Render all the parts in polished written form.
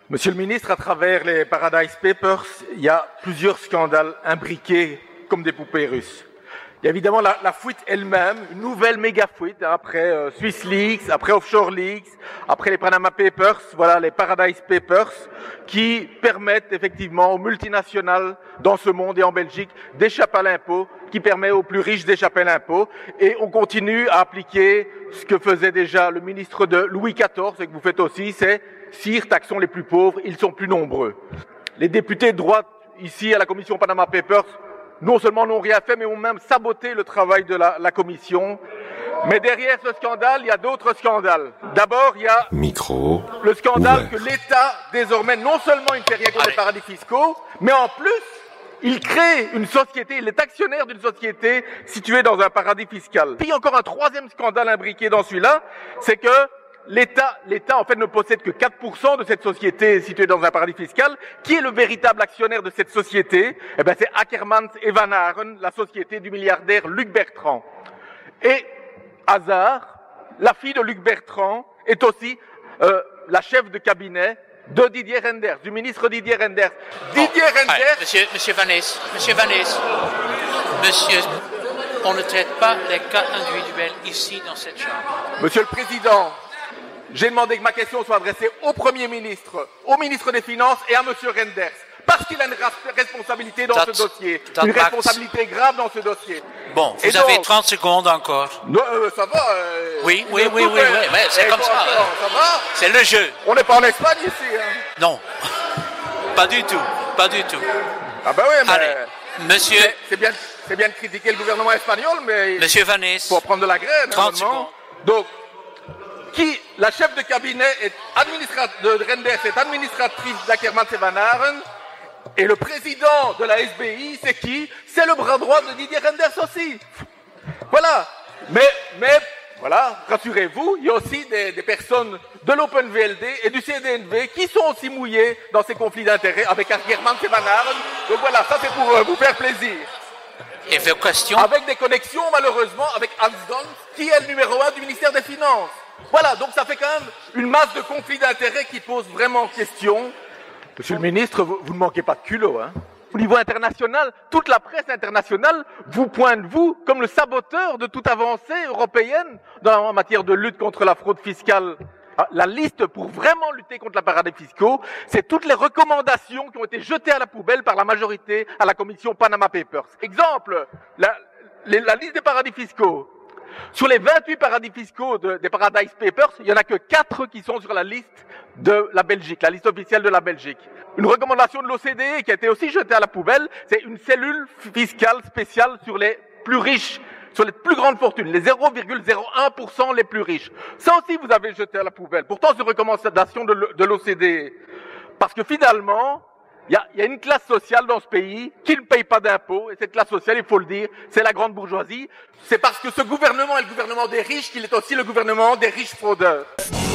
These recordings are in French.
Monsieur le ministre, à travers les Paradise Papers, il y a plusieurs scandales imbriqués comme des poupées russes. Il y a évidemment la fuite elle-même, une nouvelle méga fuite, après Swiss Leaks, après Offshore Leaks, après les Panama Papers, voilà les Paradise Papers, qui permettent effectivement aux multinationales dans ce monde et en Belgique d'échapper à l'impôt, qui permet aux plus riches d'échapper à l'impôt. Et on continue à appliquer ce que faisait déjà le ministre de Louis XIV, et que vous faites aussi, c'est « Sire, taxons les plus pauvres, ils sont plus nombreux ». Les députés de droite, ici à la commission Panama Papers, non seulement n'ont rien fait, mais ont même saboté le travail de la commission. Mais derrière ce scandale, il y a d'autres scandales. D'abord, il y a le scandale que l'État, désormais, non seulement il ne fait rien contre les paradis fiscaux, mais en plus, il crée une société, il est actionnaire d'une société située dans un paradis fiscal. Puis il y a encore un troisième scandale imbriqué dans celui-là, c'est que l'État, en fait, ne possède que 4% de cette société située dans un paradis fiscal. Qui est le véritable actionnaire de cette société? Eh ben, c'est Ackermans et Van Aren, la société du milliardaire Luc Bertrand. Et, hasard, la fille de Luc Bertrand est aussi la chef de cabinet de Didier Reynders, du ministre Didier Reynders. Didier Reynders... Monsieur Van Nys, monsieur, on ne traite pas les cas individuels ici dans cette chambre. Monsieur le Président, j'ai demandé que ma question soit adressée au Premier ministre, au ministre des Finances et à monsieur Reynders. Parce qu'il a une responsabilité dans ce dossier. Une responsabilité grave dans ce dossier. Bon, vous avez 30 secondes encore. Non, ça va. Oui, mais c'est comme ça. Ça va. C'est le jeu. On n'est pas en Espagne ici. Hein. Non, pas du tout. Ah bah oui, mais... Allez, monsieur... C'est bien de critiquer le gouvernement espagnol, mais... Monsieur Van Nys. Faut prendre de la graine. 30 secondes. Donc... la chef de cabinet de Reynders est administratrice d'Ackermans et Van Aren, et le président de la SBI, c'est qui? C'est le bras droit de Didier Reynders aussi. Voilà. Mais, voilà, rassurez-vous, il y a aussi des personnes de l'OpenVLD et du CDNV qui sont aussi mouillées dans ces conflits d'intérêts avec Ackermans et Van Aren. Donc voilà, ça c'est pour vous faire plaisir. Et vos questions? Avec des connexions, malheureusement, avec Hans Gans, qui est le numéro 1 du ministère des Finances. Voilà, donc ça fait quand même une masse de conflits d'intérêts qui pose vraiment question. Monsieur le ministre, vous ne manquez pas de culot, hein. Au niveau international, toute la presse internationale vous pointe, vous, comme le saboteur de toute avancée européenne en matière de lutte contre la fraude fiscale. La liste pour vraiment lutter contre les paradis fiscaux, c'est toutes les recommandations qui ont été jetées à la poubelle par la majorité à la commission Panama Papers. Exemple, la liste des paradis fiscaux. Sur les 28 paradis fiscaux des Paradise Papers, il n'y en a que 4 qui sont sur la liste de la Belgique, la liste officielle de la Belgique. Une recommandation de l'OCDE qui a été aussi jetée à la poubelle, c'est une cellule fiscale spéciale sur les plus riches, sur les plus grandes fortunes, les 0,01% les plus riches. Ça aussi, vous avez jeté à la poubelle. Pourtant, c'est une recommandation de l'OCDE. Parce que finalement, il y a une classe sociale dans ce pays qui ne paye pas d'impôts, et cette classe sociale, il faut le dire, c'est la grande bourgeoisie. C'est parce que ce gouvernement est le gouvernement des riches qu'il est aussi le gouvernement des riches fraudeurs.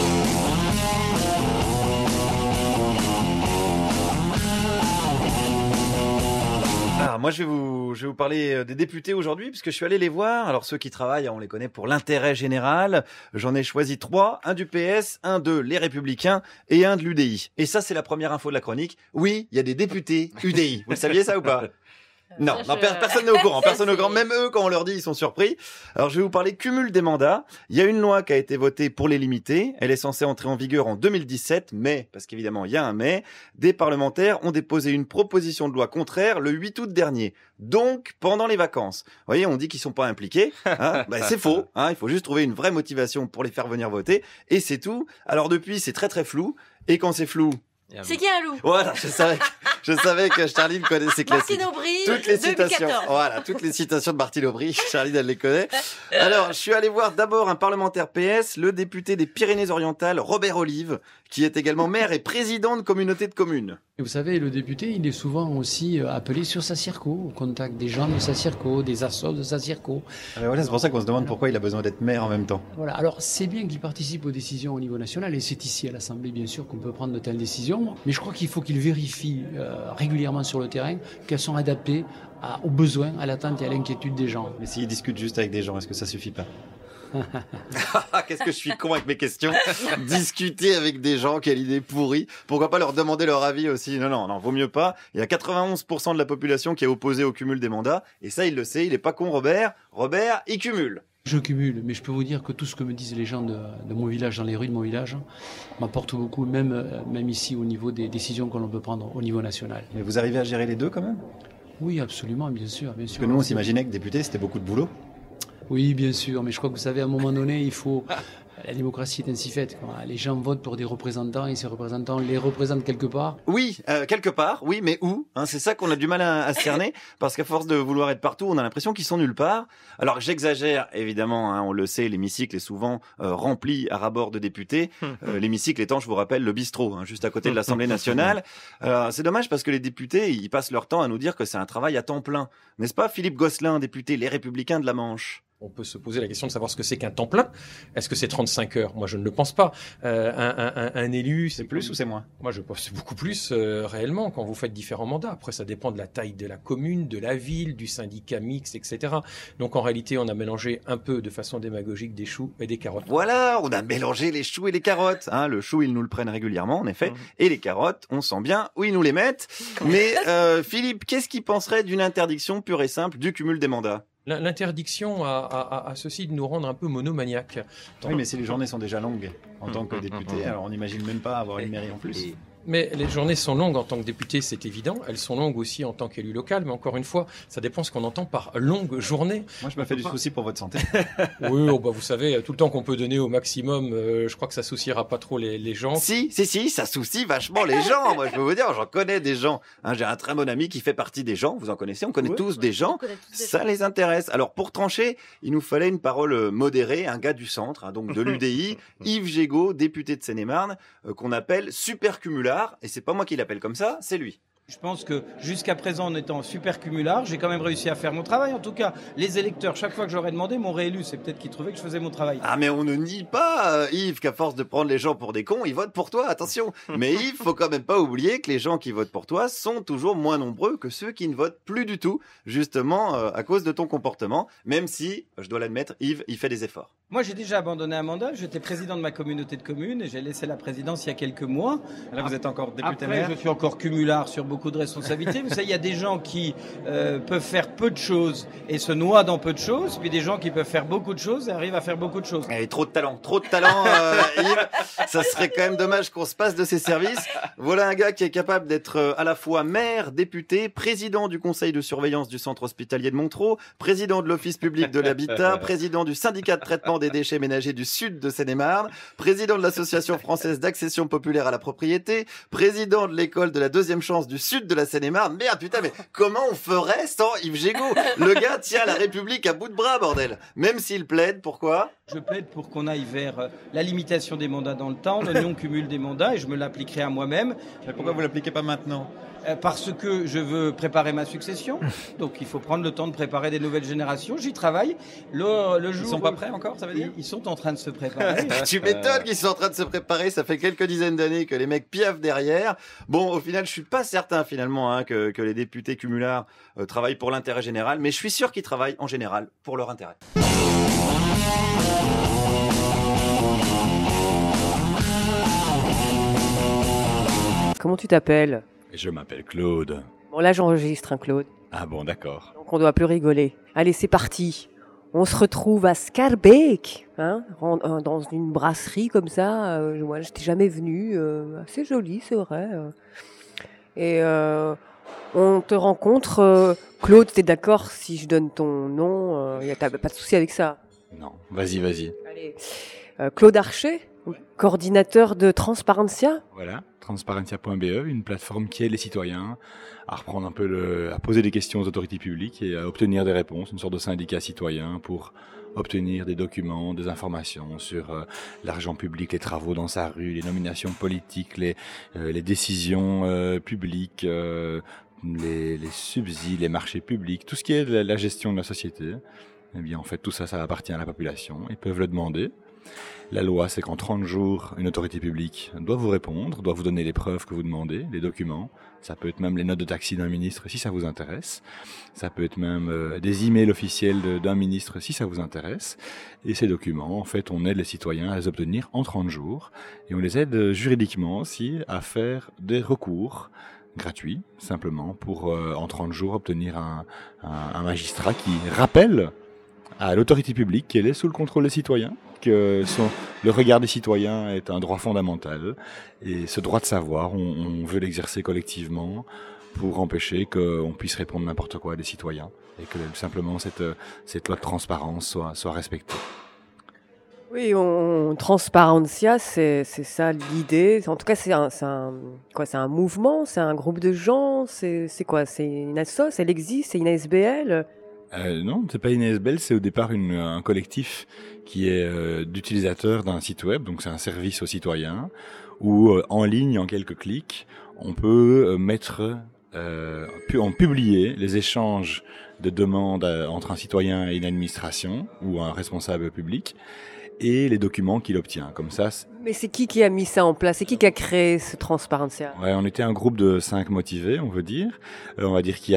Moi, je vais vous parler des députés aujourd'hui, puisque je suis allé les voir. Alors, ceux qui travaillent, on les connaît pour l'intérêt général. J'en ai choisi 3, un du PS, un de Les Républicains et un de l'UDI. Et ça, c'est la première info de la chronique. Oui, il y a des députés UDI. Vous le saviez ça ou pas? Non, personne n'est au courant. Personne n'est au courant. Même eux, quand on leur dit, ils sont surpris. Alors, je vais vous parler cumul des mandats. Il y a une loi qui a été votée pour les limiter. Elle est censée entrer en vigueur en 2017. Mais, parce qu'évidemment, il y a un mais, des parlementaires ont déposé une proposition de loi contraire le 8 août dernier. Donc, pendant les vacances. Vous voyez, on dit qu'ils sont pas impliqués. Hein, c'est faux. Hein, il faut juste trouver une vraie motivation pour les faire venir voter. Et c'est tout. Alors, depuis, c'est très très flou. Et quand c'est flou, c'est qui un loup? Voilà, je savais que Charline connaissait Martine Aubry, toutes les 2014. citations. Voilà, toutes les citations de Martine Aubry. Charline, elle les connaît. Alors, je suis allé voir d'abord un parlementaire PS, le député des Pyrénées-Orientales, Robert Olive, qui est également maire et président de communauté de communes. Et vous savez, le député, il est souvent aussi appelé sur sa circo, au contact des gens de sa circo, des assos de sa circo. Voilà, c'est pour ça qu'on se demande pourquoi il a besoin d'être maire en même temps. Voilà, alors c'est bien qu'il participe aux décisions au niveau national, et c'est ici à l'Assemblée, bien sûr, qu'on peut prendre de telles décisions, mais je crois qu'il faut qu'il vérifie régulièrement sur le terrain qu'elles sont adaptées aux besoins, à l'attente et à l'inquiétude des gens. Mais s'il discute juste avec des gens, est-ce que ça suffit pas? Qu'est-ce que je suis con avec mes questions. Discuter avec des gens, quelle idée pourrie. Pourquoi pas leur demander leur avis aussi? Non, vaut mieux pas. Il y a 91% de la population qui est opposée au cumul des mandats. Et ça, il le sait, il est pas con, Robert. Robert, il cumule. Je cumule, mais je peux vous dire que tout ce que me disent les gens de mon village, dans les rues de mon village, m'apporte beaucoup, même ici au niveau des décisions que l'on peut prendre au niveau national. Mais vous arrivez à gérer les deux quand même? Oui, absolument, bien sûr. Parce que nous, on s'imaginait que député, c'était beaucoup de boulot. Oui, bien sûr, mais je crois que vous savez, à un moment donné, il faut... La démocratie est ainsi faite. Les gens votent pour des représentants et ces représentants les représentent quelque part. Oui, quelque part, oui, mais où C'est ça qu'on a du mal à cerner, parce qu'à force de vouloir être partout, on a l'impression qu'ils sont nulle part. Alors j'exagère, évidemment, on le sait, l'hémicycle est souvent rempli à ras-bord de députés. L'hémicycle étant, je vous rappelle, le bistrot, juste à côté de l'Assemblée nationale. C'est dommage parce que les députés, ils passent leur temps à nous dire que c'est un travail à temps plein. N'est-ce pas, Philippe Gosselin, député Les Républicains de la Manche? On peut se poser la question de savoir ce que c'est qu'un temps plein. Est-ce que c'est 35 heures? Moi, je ne le pense pas. Un élu... C'est plus ou c'est moins? Moi, je pense que c'est beaucoup plus réellement quand vous faites différents mandats. Après, ça dépend de la taille de la commune, de la ville, du syndicat mixte, etc. Donc, en réalité, on a mélangé un peu de façon démagogique des choux et des carottes. Voilà, on a mélangé les choux et les carottes. Le chou, ils nous le prennent régulièrement, en effet. Et les carottes, on sent bien où ils nous les mettent. Mais Philippe, qu'est-ce qu'il penserait d'une interdiction pure et simple du cumul des mandats? L'interdiction a ceci de nous rendre un peu monomaniaques. Oui, mais si les journées sont déjà longues en tant que député, alors on n'imagine même pas avoir une mairie en plus. Mais les journées sont longues en tant que député, c'est évident. Elles sont longues aussi en tant qu'élu local. Mais encore une fois, ça dépend ce qu'on entend par longue journée. Moi, je me fais du souci pour votre santé. Oui, vous savez, tout le temps qu'on peut donner au maximum, je crois que ça souciera pas trop les gens. Si, ça soucie vachement les gens. Moi, je peux vous dire, j'en connais des gens. J'ai un très bon ami qui fait partie des gens. Vous en connaissez? On connaît tous des gens. Ça les intéresse. Alors, pour trancher, il nous fallait une parole modérée, un gars du centre, donc de l'UDI, Yves Gégaud, député de Seine-et-Marne, qu'on appelle supercumulard. Et c'est pas moi qui l'appelle comme ça, c'est lui. Je pense que jusqu'à présent, en étant super cumulard, j'ai quand même réussi à faire mon travail. En tout cas, les électeurs, chaque fois que j'aurais demandé, m'ont réélu. C'est peut-être qu'ils trouvaient que je faisais mon travail. Mais on ne nie pas, Yves, qu'à force de prendre les gens pour des cons, ils votent pour toi, attention. Mais Yves, faut quand même pas oublier que les gens qui votent pour toi sont toujours moins nombreux que ceux qui ne votent plus du tout, justement à cause de ton comportement, même si, je dois l'admettre, Yves, il fait des efforts. Moi, j'ai déjà abandonné un mandat. J'étais président de ma communauté de communes et j'ai laissé la présidence il y a quelques mois. Là, vous êtes encore député maire. Après, je suis encore cumulard sur beaucoup de responsabilités. Vous savez, il y a des gens qui peuvent faire peu de choses et se noient dans peu de choses, puis des gens qui peuvent faire beaucoup de choses et arrivent à faire beaucoup de choses. Et trop de talent, Yves. Ça serait quand même dommage qu'on se passe de ses services. Voilà un gars qui est capable d'être à la fois maire, député, président du conseil de surveillance du centre hospitalier de Montereau, président de l'office public de l'habitat, président du syndicat de traitement des déchets ménagers du sud de Seine-et-Marne, président de l'association française d'accession populaire à la propriété, président de l'école de la deuxième chance du sud de la Seine-et-Marne. Merde, putain, mais comment on ferait sans Yves Gégaud? Le gars tient la République à bout de bras, bordel. Même s'il plaide, pourquoi? Je plaide pour qu'on aille vers la limitation des mandats dans le temps, le non-cumul des mandats, et je me l'appliquerai à moi-même. Mais pourquoi vous l'appliquez pas maintenant? Parce que je veux préparer ma succession. Donc il faut prendre le temps de préparer des nouvelles générations. J'y travaille. Le jour ils sont pas prêts encore, ça veut dire? Ils sont en train de se préparer. Tu m'étonnes qu'ils sont en train de se préparer. Ça fait quelques dizaines d'années que les mecs piaffent derrière. Bon, au final, je suis pas certain finalement que les députés cumulards travaillent pour l'intérêt général, mais je suis sûr qu'ils travaillent en général pour leur intérêt. Comment tu t'appelles? Je m'appelle Claude. Bon, là, j'enregistre, Claude. Ah bon, d'accord. Donc, on doit plus rigoler. Allez, c'est parti. On se retrouve à Schaerbeek, dans une brasserie comme ça. Moi, j'étais jamais venue. Assez joli, c'est vrai. Et on te rencontre. Claude, t'es d'accord si je donne ton nom? T'as pas de souci avec ça? Non, vas-y. Allez. Claude Archet, coordinateur de Transparentia. Voilà, transparentia.be, une plateforme qui aide les citoyens à reprendre un peu à poser des questions aux autorités publiques et à obtenir des réponses, une sorte de syndicat citoyen pour obtenir des documents, des informations sur l'argent public, les travaux dans sa rue, les nominations politiques, les décisions publiques, les subsides, les marchés publics, tout ce qui est de la gestion de la société. Eh bien, en fait, tout ça, ça appartient à la population. Ils peuvent le demander. La loi, c'est qu'en 30 jours, une autorité publique doit vous répondre, doit vous donner les preuves que vous demandez, les documents. Ça peut être même les notes de taxi d'un ministre si ça vous intéresse. Ça peut être même des emails officiels d'un ministre si ça vous intéresse. Et ces documents, en fait, on aide les citoyens à les obtenir en 30 jours. Et on les aide juridiquement aussi à faire des recours gratuits, simplement, pour en 30 jours obtenir un magistrat qui rappelle à l'autorité publique qu'elle est sous le contrôle des citoyens, que le regard des citoyens est un droit fondamental, et ce droit de savoir, on veut l'exercer collectivement pour empêcher qu'on puisse répondre n'importe quoi à des citoyens, et que simplement cette loi de transparence soit respectée. Oui, Transparencia, c'est ça l'idée. En tout cas, c'est un mouvement, c'est un groupe de gens, c'est quoi? C'est une asso, elle existe, c'est une ASBL? Non, c'est pas une ASBL, c'est au départ un collectif qui est d'utilisateurs d'un site web, donc c'est un service aux citoyens, où en ligne, en quelques clics, on peut publier les échanges de demandes entre un citoyen et une administration ou un responsable public, et les documents qu'il obtient. Comme ça. Mais c'est qui a mis ça en place? C'est qui a créé ce Transparencia? Ouais, on était un groupe de 5 motivés, on veut dire. On va dire qui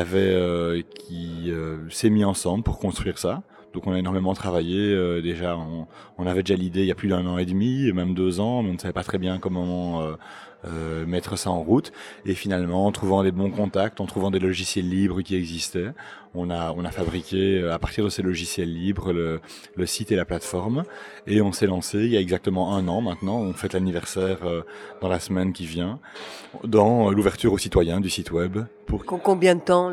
s'est mis ensemble pour construire ça. Donc on a énormément travaillé. Déjà, on avait déjà l'idée il y a plus d'1 an et demi, même 2 ans, mais on ne savait pas très bien comment mettre ça en route. Et finalement, en trouvant des bons contacts, en trouvant des logiciels libres qui existaient, on a fabriqué à partir de ces logiciels libres le site et la plateforme. Et on s'est lancé il y a exactement 1 an maintenant. On fête l'anniversaire dans la semaine qui vient, dans l'ouverture aux citoyens du site web. Combien de temps,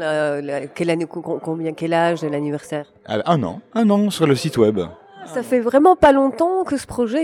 quel âge de l'anniversaire? 1 an. 1 an sur le site web. Ça fait vraiment pas longtemps que ce projet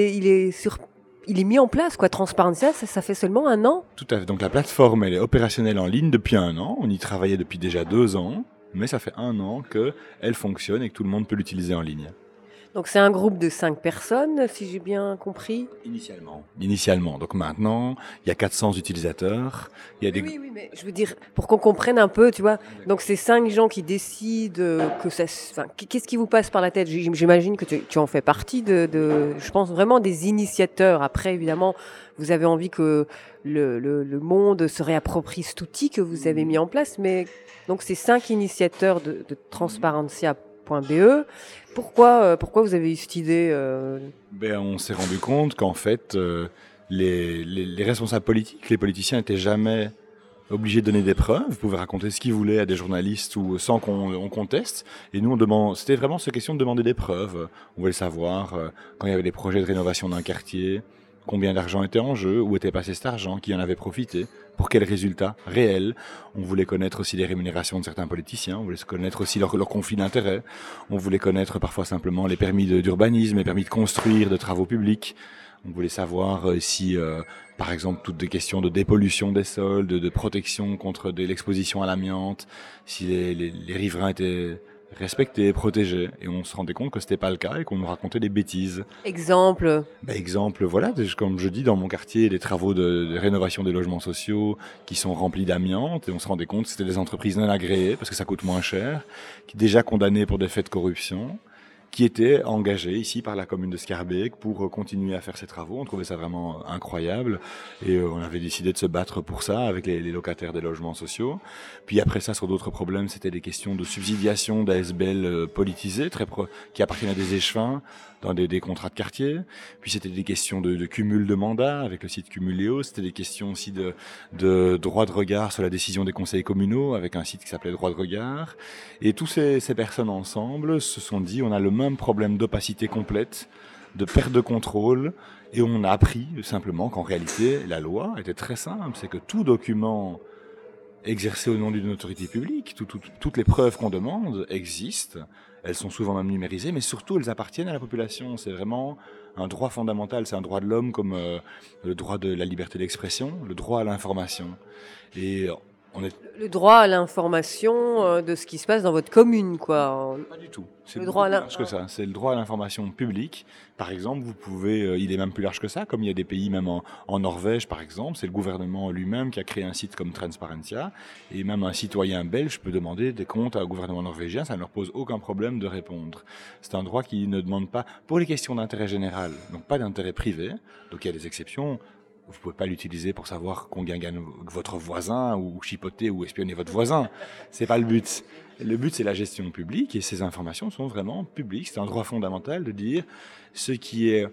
il est mis en place, quoi. Transparencia, ça fait seulement 1 an. Tout à fait. Donc la plateforme, elle est opérationnelle en ligne depuis 1 an. On y travaillait depuis déjà 2 ans, mais ça fait 1 an qu'elle fonctionne et que tout le monde peut l'utiliser en ligne. Donc c'est un groupe de 5 personnes, si j'ai bien compris. Initialement. Donc maintenant, il y a 400 utilisateurs. Il y a Oui, mais je veux dire, pour qu'on comprenne un peu, tu vois. Donc c'est 5 gens qui décident que ça... Enfin, qu'est-ce qui vous passe par la tête? J'imagine que tu en fais partie je pense vraiment des initiateurs. Après, évidemment, vous avez envie que le monde se réapproprie cet outil que vous avez mis en place. Mais donc ces 5 initiateurs de Transparencia.be. Pourquoi vous avez eu cette idée? On s'est rendu compte qu'en fait, les responsables politiques, les politiciens n'étaient jamais obligés de donner des preuves. Ils pouvaient raconter ce qu'ils voulaient à des journalistes ou sans qu'on conteste. Et nous, c'était vraiment cette question de demander des preuves. On voulait savoir quand il y avait des projets de rénovation d'un quartier, combien d'argent était en jeu, où était passé cet argent, qui en avait profité, pour quels résultats réels. On voulait connaître aussi les rémunérations de certains politiciens, on voulait connaître aussi leurs conflits d'intérêts, on voulait connaître parfois simplement les permis d'urbanisme, les permis de construire, de travaux publics. On voulait savoir si, par exemple, toutes des questions de dépollution des sols, de protection contre l'exposition à l'amiante, si les riverains étaient respectés, protégés. Et on se rendait compte que c'était pas le cas et qu'on nous racontait des bêtises. Exemple, Voilà, comme je dis, dans mon quartier, des travaux de rénovation des logements sociaux qui sont remplis d'amiante, et on se rendait compte que c'était des entreprises non agréées parce que ça coûte moins cher, qui déjà condamnées pour des faits de corruption, qui étaient engagés ici par la commune de Schaerbeek pour continuer à faire ces travaux. On trouvait ça vraiment incroyable et on avait décidé de se battre pour ça avec les locataires des logements sociaux. Puis après ça, sur d'autres problèmes, c'était des questions de subsidiation d'ASBL politisées qui appartiennent à des échevins dans des contrats de quartier. Puis c'était des questions de cumul de mandats avec le site Cumuléo. C'était des questions aussi de droit de regard sur la décision des conseils communaux avec un site qui s'appelait Droit de regard. Et tous ces personnes ensemble se sont dit, on a le même problème d'opacité complète, de perte de contrôle, et on a appris simplement qu'en réalité, la loi était très simple. C'est que tout document exercé au nom d'une autorité publique, toutes les preuves qu'on demande existent. Elles sont souvent même numérisées, mais surtout elles appartiennent à la population. C'est vraiment un droit fondamental, c'est un droit de l'homme comme le droit de la liberté d'expression, le droit à l'information. Et on est Le droit à l'information de ce qui se passe dans votre commune, quoi. pas du tout. C'est Le beaucoup droit à plus l'in- large que ça. C'est le droit à l'information publique. Par exemple, vous pouvez, il est même plus large que ça, comme il y a des pays, même en Norvège, par exemple, c'est le gouvernement lui-même qui a créé un site comme Transparentia, et même un citoyen belge peut demander des comptes au gouvernement norvégien, ça ne leur pose aucun problème de répondre. C'est un droit qui ne demande pas, pour les questions d'intérêt général, donc pas d'intérêt privé, donc il y a des exceptions. Vous ne pouvez pas l'utiliser pour savoir combien gagne votre voisin ou chipoter ou espionner votre voisin. C'est pas le but. Le but, c'est la gestion publique et ces informations sont vraiment publiques. C'est un droit fondamental de dire ce qui est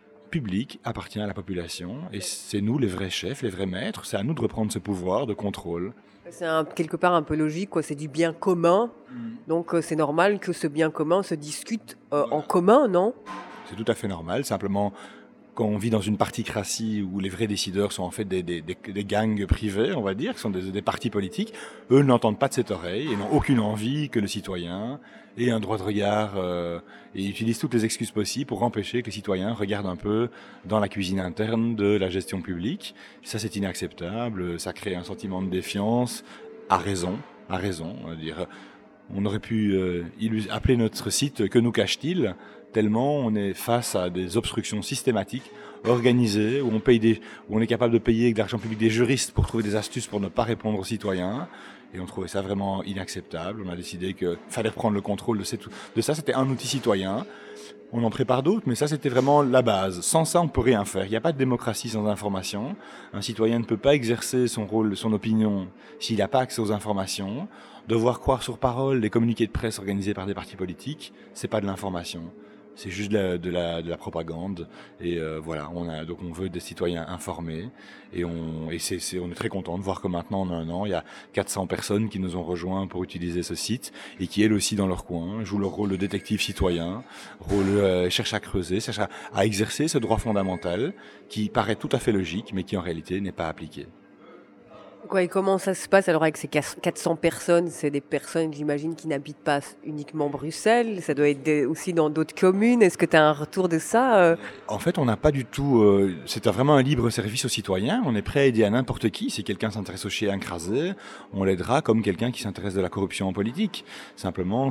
public appartient à la population et c'est nous les vrais chefs, les vrais maîtres. C'est à nous de reprendre ce pouvoir de contrôle. C'est quelque part un peu logique, quoi. C'est du bien commun. Donc c'est normal que ce bien commun se discute en commun, non? C'est tout à fait normal. Simplement, quand on vit dans une particratie où les vrais décideurs sont en fait des gangs privés, on va dire, qui sont des partis politiques, eux n'entendent pas de cette oreille et n'ont aucune envie que le citoyen ait un droit de regard et utilisent toutes les excuses possibles pour empêcher que les citoyens regardent un peu dans la cuisine interne de la gestion publique. Ça, c'est inacceptable. Ça crée un sentiment de défiance à raison. On va dire. On aurait pu appeler notre site « Que nous cache-t-il ?» tellement on est face à des obstructions systématiques, organisées, où on est capable de payer avec de l'argent public des juristes pour trouver des astuces pour ne pas répondre aux citoyens. Et on trouvait ça vraiment inacceptable. On a décidé qu'il fallait reprendre le contrôle de ça. C'était un outil citoyen. On en prépare d'autres, mais ça, c'était vraiment la base. Sans ça, on ne peut rien faire. Il n'y a pas de démocratie sans information. Un citoyen ne peut pas exercer son rôle, son opinion, s'il n'a pas accès aux informations. Devoir croire sur parole les communiqués de presse organisés par des partis politiques, c'est pas de l'information. C'est juste de la propagande. Et voilà, donc on veut des citoyens informés. Et on est très content de voir que maintenant, en un an, il y a 400 personnes qui nous ont rejoints pour utiliser ce site et qui, elles aussi, dans leur coin, jouent leur rôle de détective citoyen, cherchent à creuser, cherchent à exercer ce droit fondamental qui paraît tout à fait logique, mais qui en réalité n'est pas appliqué. Quoi, et comment ça se passe alors avec ces 400 personnes? C'est des personnes, j'imagine, qui n'habitent pas uniquement Bruxelles. Ça doit être aussi dans d'autres communes. Est-ce que tu as un retour de ça En fait, on n'a pas du tout... c'est vraiment un libre service aux citoyens. On est prêt à aider à n'importe qui. Si quelqu'un s'intéresse au chien écrasé, on l'aidera comme quelqu'un qui s'intéresse de la corruption en politique. Simplement,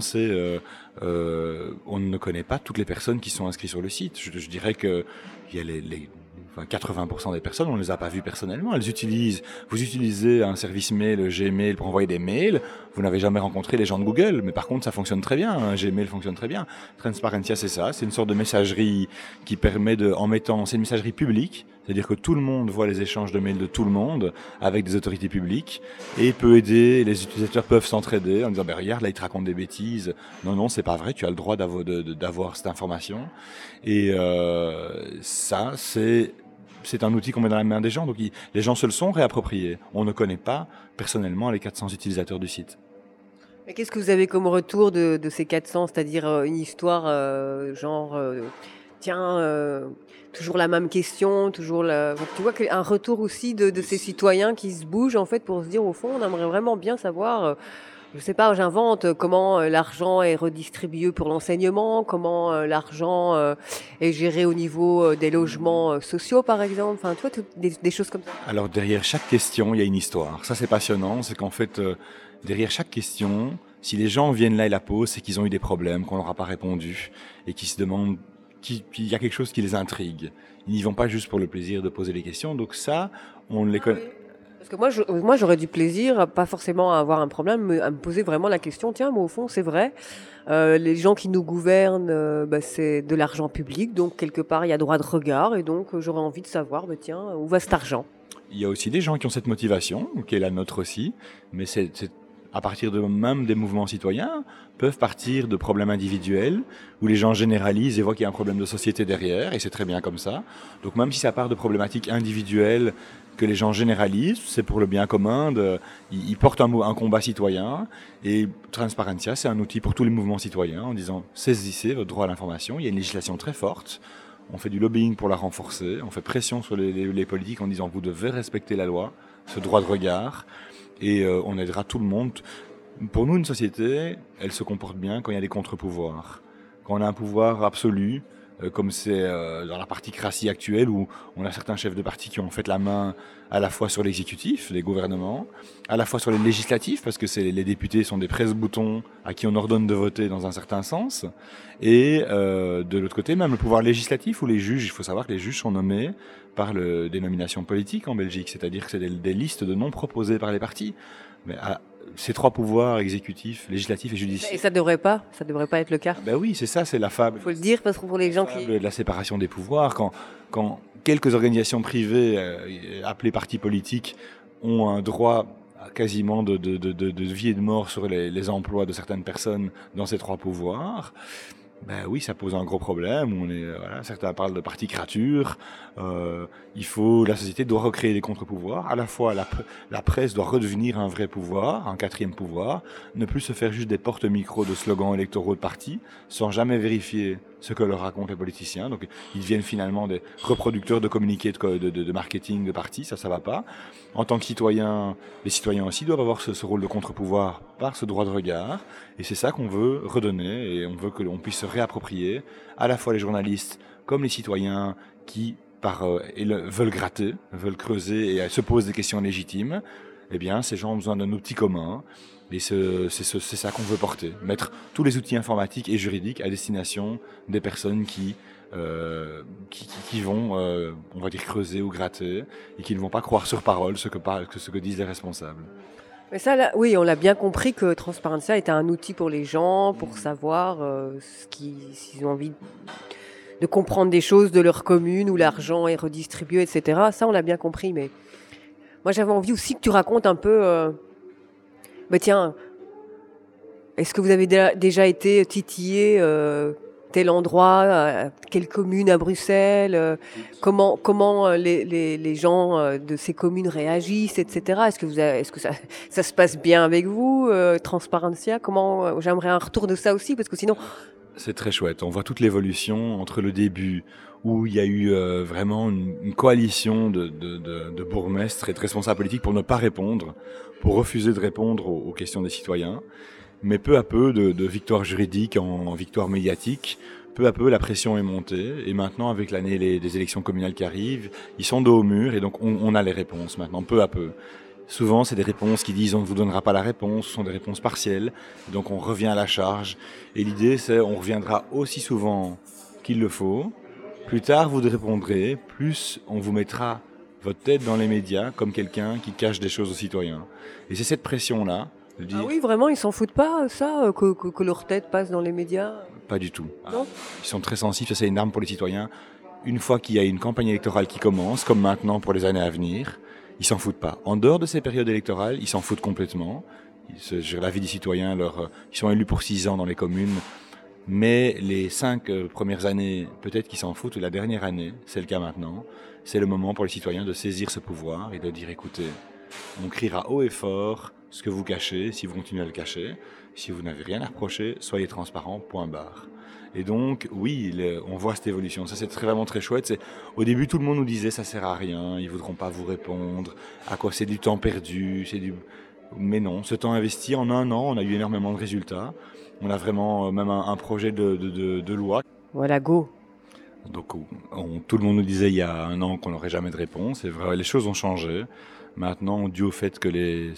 on ne connaît pas toutes les personnes qui sont inscrites sur le site. Je dirais que il y a 80% des personnes, on ne les a pas vues personnellement. Vous utilisez un service mail, Gmail, pour envoyer des mails. Vous n'avez jamais rencontré les gens de Google. Mais par contre, ça fonctionne très bien. Gmail fonctionne très bien. Transparentia, c'est ça. C'est une sorte de messagerie qui permet c'est une messagerie publique. C'est-à-dire que tout le monde voit les échanges de mails de tout le monde avec des autorités publiques et peut aider, les utilisateurs peuvent s'entraider en disant regarde, là, il te raconte des bêtises. Non, c'est pas vrai, tu as le droit d'avoir cette information. Et ça, c'est un outil qu'on met dans la main des gens, donc les gens se le sont réappropriés. On ne connaît pas personnellement les 400 utilisateurs du site. Mais qu'est-ce que vous avez comme retour de ces 400? C'est-à-dire une histoire toujours la même question, toujours donc, tu vois un retour aussi de ces citoyens qui se bougent en fait pour se dire au fond on aimerait vraiment bien savoir, je sais pas, j'invente comment l'argent est redistribué pour l'enseignement, comment l'argent est géré au niveau des logements sociaux par exemple, enfin tu vois des choses comme ça. Alors derrière chaque question il y a une histoire. Ça c'est passionnant, c'est qu'en fait derrière chaque question, si les gens viennent là et la posent, c'est qu'ils ont eu des problèmes, qu'on leur a pas répondu et qu'ils se demandent qu'il y a quelque chose qui les intrigue. Ils n'y vont pas juste pour le plaisir de poser les questions. Donc ça, on les connaît. Parce que moi, j'aurais du plaisir, pas forcément à avoir un problème, mais à me poser vraiment la question, tiens, mais au fond, c'est vrai, les gens qui nous gouvernent, c'est de l'argent public, donc quelque part, il y a droit de regard, et donc j'aurais envie de savoir, tiens, où va cet argent? Il y a aussi des gens qui ont cette motivation, qui est la nôtre aussi, mais c'est à partir de même des mouvements citoyens, peuvent partir de problèmes individuels, où les gens généralisent et voient qu'il y a un problème de société derrière, et c'est très bien comme ça. Donc même si ça part de problématiques individuelles que les gens généralisent, c'est pour le bien commun, ils portent un combat citoyen, et Transparentia, c'est un outil pour tous les mouvements citoyens, en disant saisissez votre droit à l'information, il y a une législation très forte, on fait du lobbying pour la renforcer, on fait pression sur les politiques en disant vous devez respecter la loi, ce droit de regard, et on aidera tout le monde. Pour nous, une société, elle se comporte bien quand il y a des contre-pouvoirs. Quand on a un pouvoir absolu, comme c'est dans la particratie actuelle où on a certains chefs de parti qui ont fait la main à la fois sur l'exécutif, les gouvernements, à la fois sur les législatifs, parce que les députés sont des presse-boutons à qui on ordonne de voter dans un certain sens, et de l'autre côté, même le pouvoir législatif ou les juges. Il faut savoir que les juges sont nommés par des nominations politiques en Belgique, c'est-à-dire que c'est des listes de noms proposés par les partis. Mais ces trois pouvoirs, exécutif, législatif et judiciaire. Et ça devrait pas être le cas. Ben oui, c'est ça, c'est la fable. Il faut le dire parce que pour les gens qui... De la séparation des pouvoirs, quand quelques organisations privées appelées partis politiques ont un droit quasiment de vie et de mort sur les emplois de certaines personnes dans ces trois pouvoirs, ben oui, ça pose un gros problème. Certains parlent de particrature. La société doit recréer des contre-pouvoirs. À la fois, la presse doit redevenir un vrai pouvoir, un quatrième pouvoir, ne plus se faire juste des porte-micros de slogans électoraux de partis, sans jamais vérifier ce que leur racontent les politiciens. Donc, ils deviennent finalement des reproducteurs de communiqués de marketing de partis. Ça va pas. En tant que citoyen, les citoyens aussi doivent avoir ce rôle de contre-pouvoir par ce droit de regard. Et c'est ça qu'on veut redonner, et on veut que l'on puisse se réapproprier à la fois les journalistes comme les citoyens qui veulent gratter, veulent creuser et se posent des questions légitimes. Eh bien, ces gens ont besoin d'un outil commun. Et c'est ça qu'on veut porter. Mettre tous les outils informatiques et juridiques à destination des personnes qui vont, on va dire, creuser ou gratter, et qui ne vont pas croire sur parole ce que disent les responsables. Mais ça, là, oui, on l'a bien compris que Transparencia était un outil pour les gens, pour savoir s'ils ont envie de comprendre des choses de leur commune, où l'argent est redistribué, etc. Ça, on l'a bien compris. Mais moi, j'avais envie aussi que tu racontes un peu... tiens, est-ce que vous avez déjà été titillé tel endroit, quelle commune à Bruxelles, comment les gens de ces communes réagissent, etc. Est-ce que ça se passe bien avec vous, Transparencia? J'aimerais un retour de ça aussi, parce que sinon... C'est très chouette. On voit toute l'évolution entre le début, où il y a eu vraiment une coalition de bourgmestres et de responsables politiques pour ne pas répondre, pour refuser de répondre aux questions des citoyens. Mais peu à peu, de victoire juridique en victoire médiatique, peu à peu la pression est montée. Et maintenant, avec l'année des élections communales qui arrivent, ils sont dos au mur, et donc on a les réponses maintenant, peu à peu. Souvent, c'est des réponses qui disent on ne vous donnera pas la réponse, ce sont des réponses partielles, donc on revient à la charge. Et l'idée, c'est on reviendra aussi souvent qu'il le faut. Plus tard, vous répondrez, plus on vous mettra votre tête dans les médias comme quelqu'un qui cache des choses aux citoyens. Et c'est cette pression-là de dire... Ah oui, vraiment, ils s'en foutent pas, ça, que leur tête passe dans les médias? Pas du tout. Non. Ils sont très sensibles, ça c'est une arme pour les citoyens. Une fois qu'il y a une campagne électorale qui commence, comme maintenant pour les années à venir, ils s'en foutent pas. En dehors de ces périodes électorales, ils s'en foutent complètement. La vie des citoyens, ils sont élus pour 6 ans dans les communes, mais les 5 premières années, peut-être qu'ils s'en foutent, ou la dernière année, c'est le cas maintenant, c'est le moment pour les citoyens de saisir ce pouvoir et de dire, écoutez, on criera haut et fort ce que vous cachez, si vous continuez à le cacher. Si vous n'avez rien à reprocher, soyez transparent, point barre. Et donc, oui, on voit cette évolution. Ça, c'est vraiment très chouette. Au début, tout le monde nous disait, ça sert à rien, ils voudront pas vous répondre, à quoi c'est du temps perdu, Mais non, ce temps investi, en 1 an, on a eu énormément de résultats. On a vraiment même un projet de loi. Voilà, go. Donc, tout le monde nous disait il y a 1 an qu'on n'aurait jamais de réponse. Et vrai, les choses ont changé. Maintenant, dû au fait que les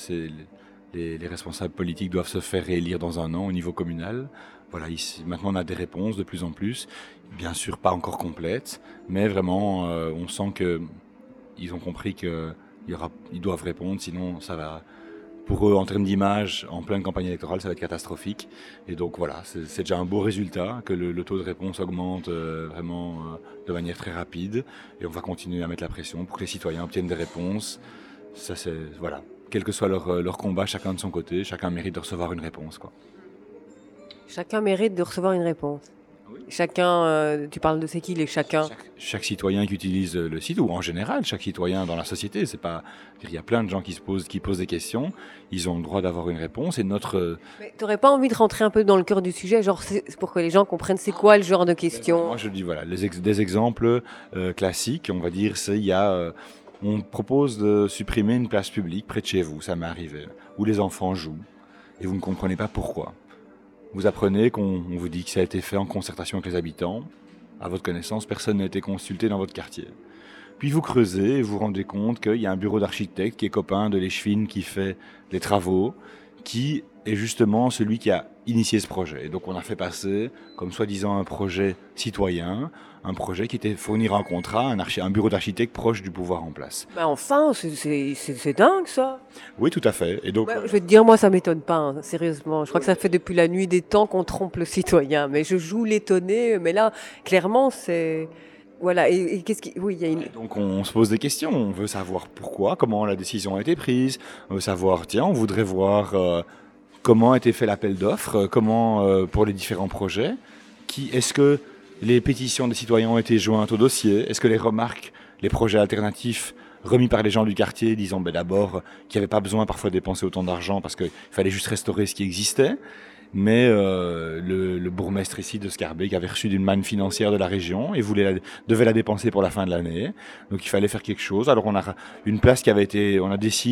responsables politiques doivent se faire réélire dans 1 an au niveau communal. Voilà, maintenant on a des réponses de plus en plus, bien sûr pas encore complètes, mais vraiment on sent qu'ils ont compris qu'ils doivent répondre, sinon ça va, pour eux en termes d'image, en pleine campagne électorale, ça va être catastrophique. Et donc voilà, c'est déjà un beau résultat, que le taux de réponse augmente vraiment de manière très rapide, et on va continuer à mettre la pression pour que les citoyens obtiennent des réponses. Ça c'est, voilà. Quel que soit leur combat, chacun de son côté, chacun mérite de recevoir une réponse, quoi. Chacun mérite de recevoir une réponse. Oui. Chacun, tu parles de c'est qui les chacun? Chaque citoyen qui utilise le site, ou en général, chaque citoyen dans la société. C'est pas, il y a plein de gens qui posent des questions, ils ont le droit d'avoir une réponse, et notre... Mais t'aurais pas envie de rentrer un peu dans le cœur du sujet, genre pour que les gens comprennent c'est quoi le genre de questions? Moi je dis, voilà, des exemples classiques, on va dire, on propose de supprimer une place publique près de chez vous, ça m'est arrivé, où les enfants jouent, et vous ne comprenez pas pourquoi. Vous apprenez qu'on vous dit que ça a été fait en concertation avec les habitants, À votre connaissance, personne n'a été consulté dans votre quartier. Puis vous creusez et vous vous rendez compte qu'il y a un bureau d'architecte qui est copain de l'Eschwin qui fait les travaux, qui est justement celui qui a initié ce projet. Et donc on a fait passer comme soi-disant un projet citoyen, un projet qui était fournir un contrat, un bureau d'architecte proche du pouvoir en place. Bah enfin, c'est dingue ça. Oui, tout à fait. Et donc, Ouais, je vais te dire, moi ça m'étonne pas, hein, sérieusement. Je crois que ça fait depuis la nuit des temps qu'on trompe le citoyen. Mais je joue l'étonné, mais là, clairement, c'est... Voilà, et qu'est-ce qui... Oui, il y a une... donc on se pose des questions, on veut savoir pourquoi, comment la décision a été prise, on veut savoir, tiens, on voudrait voir comment a été fait l'appel d'offres, comment pour les différents projets, est-ce que les pétitions des citoyens ont été jointes au dossier, est-ce que les remarques, les projets alternatifs remis par les gens du quartier, disant d'abord qu'il n'y avait pas besoin parfois de dépenser autant d'argent parce qu'il fallait juste restaurer ce qui existait. Mais le bourgmestre ici de Schaerbeek avait reçu d'une manne financière de la région et devait la dépenser pour la fin de l'année. Donc il fallait faire quelque chose. Alors on a une place qui avait été